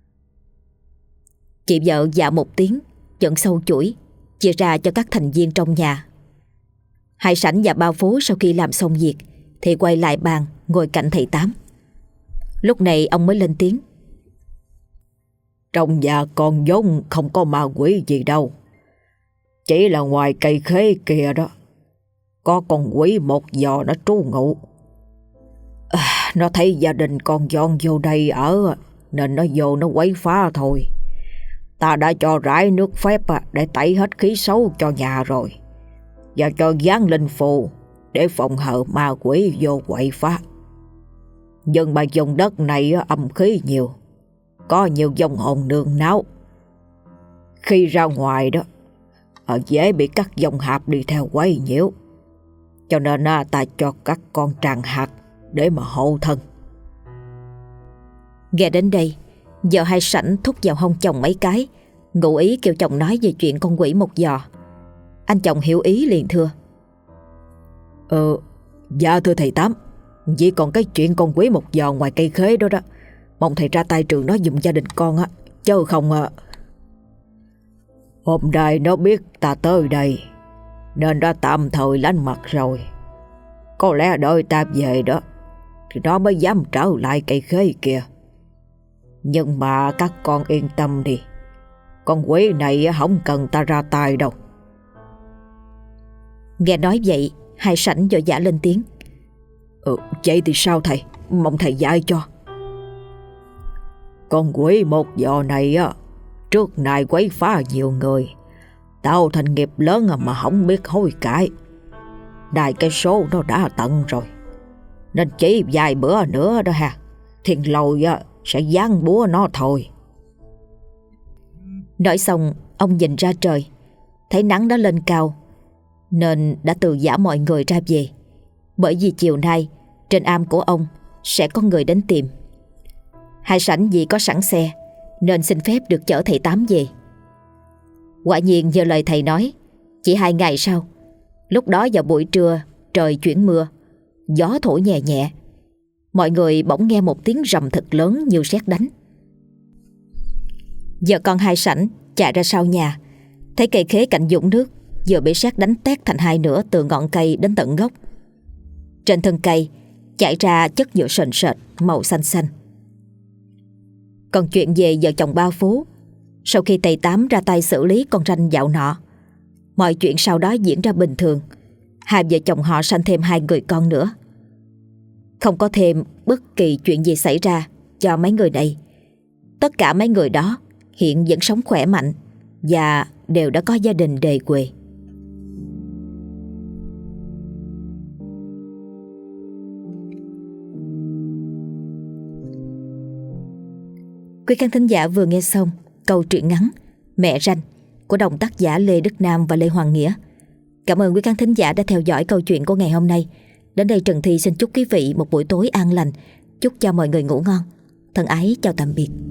Chị vợ dạ một tiếng, dẫn sâu chuỗi chia ra cho các thành viên trong nhà. Hai Sảnh và Ba Phú sau khi làm xong việc thì quay lại bàn ngồi cạnh thầy Tám. Lúc này ông mới lên tiếng: Trong nhà con vốn không có ma quỷ gì đâu. Chỉ là ngoài cây khế kia đó có con quỷ một giò nó trú ngụ. À, nó thấy gia đình con dọn vô đây ở nên nó vô nó quấy phá thôi. Ta đã cho rải nước phép để tẩy hết khí xấu cho nhà rồi, và cho dán linh phù để phòng hờ ma quỷ vô quậy phá. Nhưng mà vùng đất này âm khí nhiều, có nhiều vong hồn nương náu. Khi ra ngoài đó dễ bị các dòng hạp đi theo quấy nhiễu, cho nên ta cho các con tràng hạt để mà hộ thân. Nghe đến đây, vợ Hai Sảnh thúc vào hông chồng mấy cái, ngụ ý kêu chồng nói về chuyện con quỷ một giò. Anh chồng hiểu ý liền thưa: Ờ, dạ thưa thầy Tám, chỉ còn cái chuyện con quỷ một giò ngoài cây khế đó đó, mong thầy ra tay trừ nó giùm gia đình con á, chứ không à. Hôm nay nó biết ta tới đây nên đã tạm thời lánh mặt rồi. Có lẽ đợi ta về đó thì nó mới dám trở lại cây khế kìa. Nhưng mà các con yên tâm đi, con quỷ này không cần ta ra tay đâu. Nghe nói vậy, Hai Sảnh vội vã lên tiếng: Ừ, vậy thì sao thầy? Mong thầy dạy cho. Con quỷ một giò này á, trước nay quấy phá nhiều người, tạo thành nghiệp lớn mà không biết hối cải. Đại cái số nó đã tận rồi, nên chỉ vài bữa nữa đó ha, thiên lôi á sẽ giáng búa nó thôi. Nói xong, ông nhìn ra trời, thấy nắng đã lên cao, nên đã từ giã mọi người ra về. Bởi vì chiều nay trên am của ông sẽ có người đến tìm. Hai Sảnh vì có sẵn xe nên xin phép được chở thầy Tám về. Quả nhiên như lời thầy nói, chỉ hai ngày sau, lúc đó vào buổi trưa trời chuyển mưa, gió thổi nhẹ nhẹ, mọi người bỗng nghe một tiếng rầm thật lớn như sét đánh. Giờ con Hai Sảnh chạy ra sau nhà, thấy cây khế cạnh vũng nước vừa bị sét đánh tét thành hai nửa từ ngọn cây đến tận gốc. Trên thân cây chảy ra chất nhựa sền sệt màu xanh xanh. Còn chuyện về vợ chồng Ba Phú, sau khi thầy Tám ra tay xử lý con ranh dạo nọ, mọi chuyện sau đó diễn ra bình thường. Hai vợ chồng họ sanh thêm hai người con nữa. Không có thêm bất kỳ chuyện gì xảy ra cho mấy người này. Tất cả mấy người đó hiện vẫn sống khỏe mạnh và đều đã có gia đình đề quê. Quý khán thính giả vừa nghe xong câu truyện ngắn Mẹ Ranh của đồng tác giả Lê Đức Nam và Lê Hoàng Nghĩa. Cảm ơn quý khán thính giả đã theo dõi câu chuyện của ngày hôm nay. Đến đây Trần Thi xin chúc quý vị một buổi tối an lành, chúc cho mọi người ngủ ngon. Thân ái chào tạm biệt.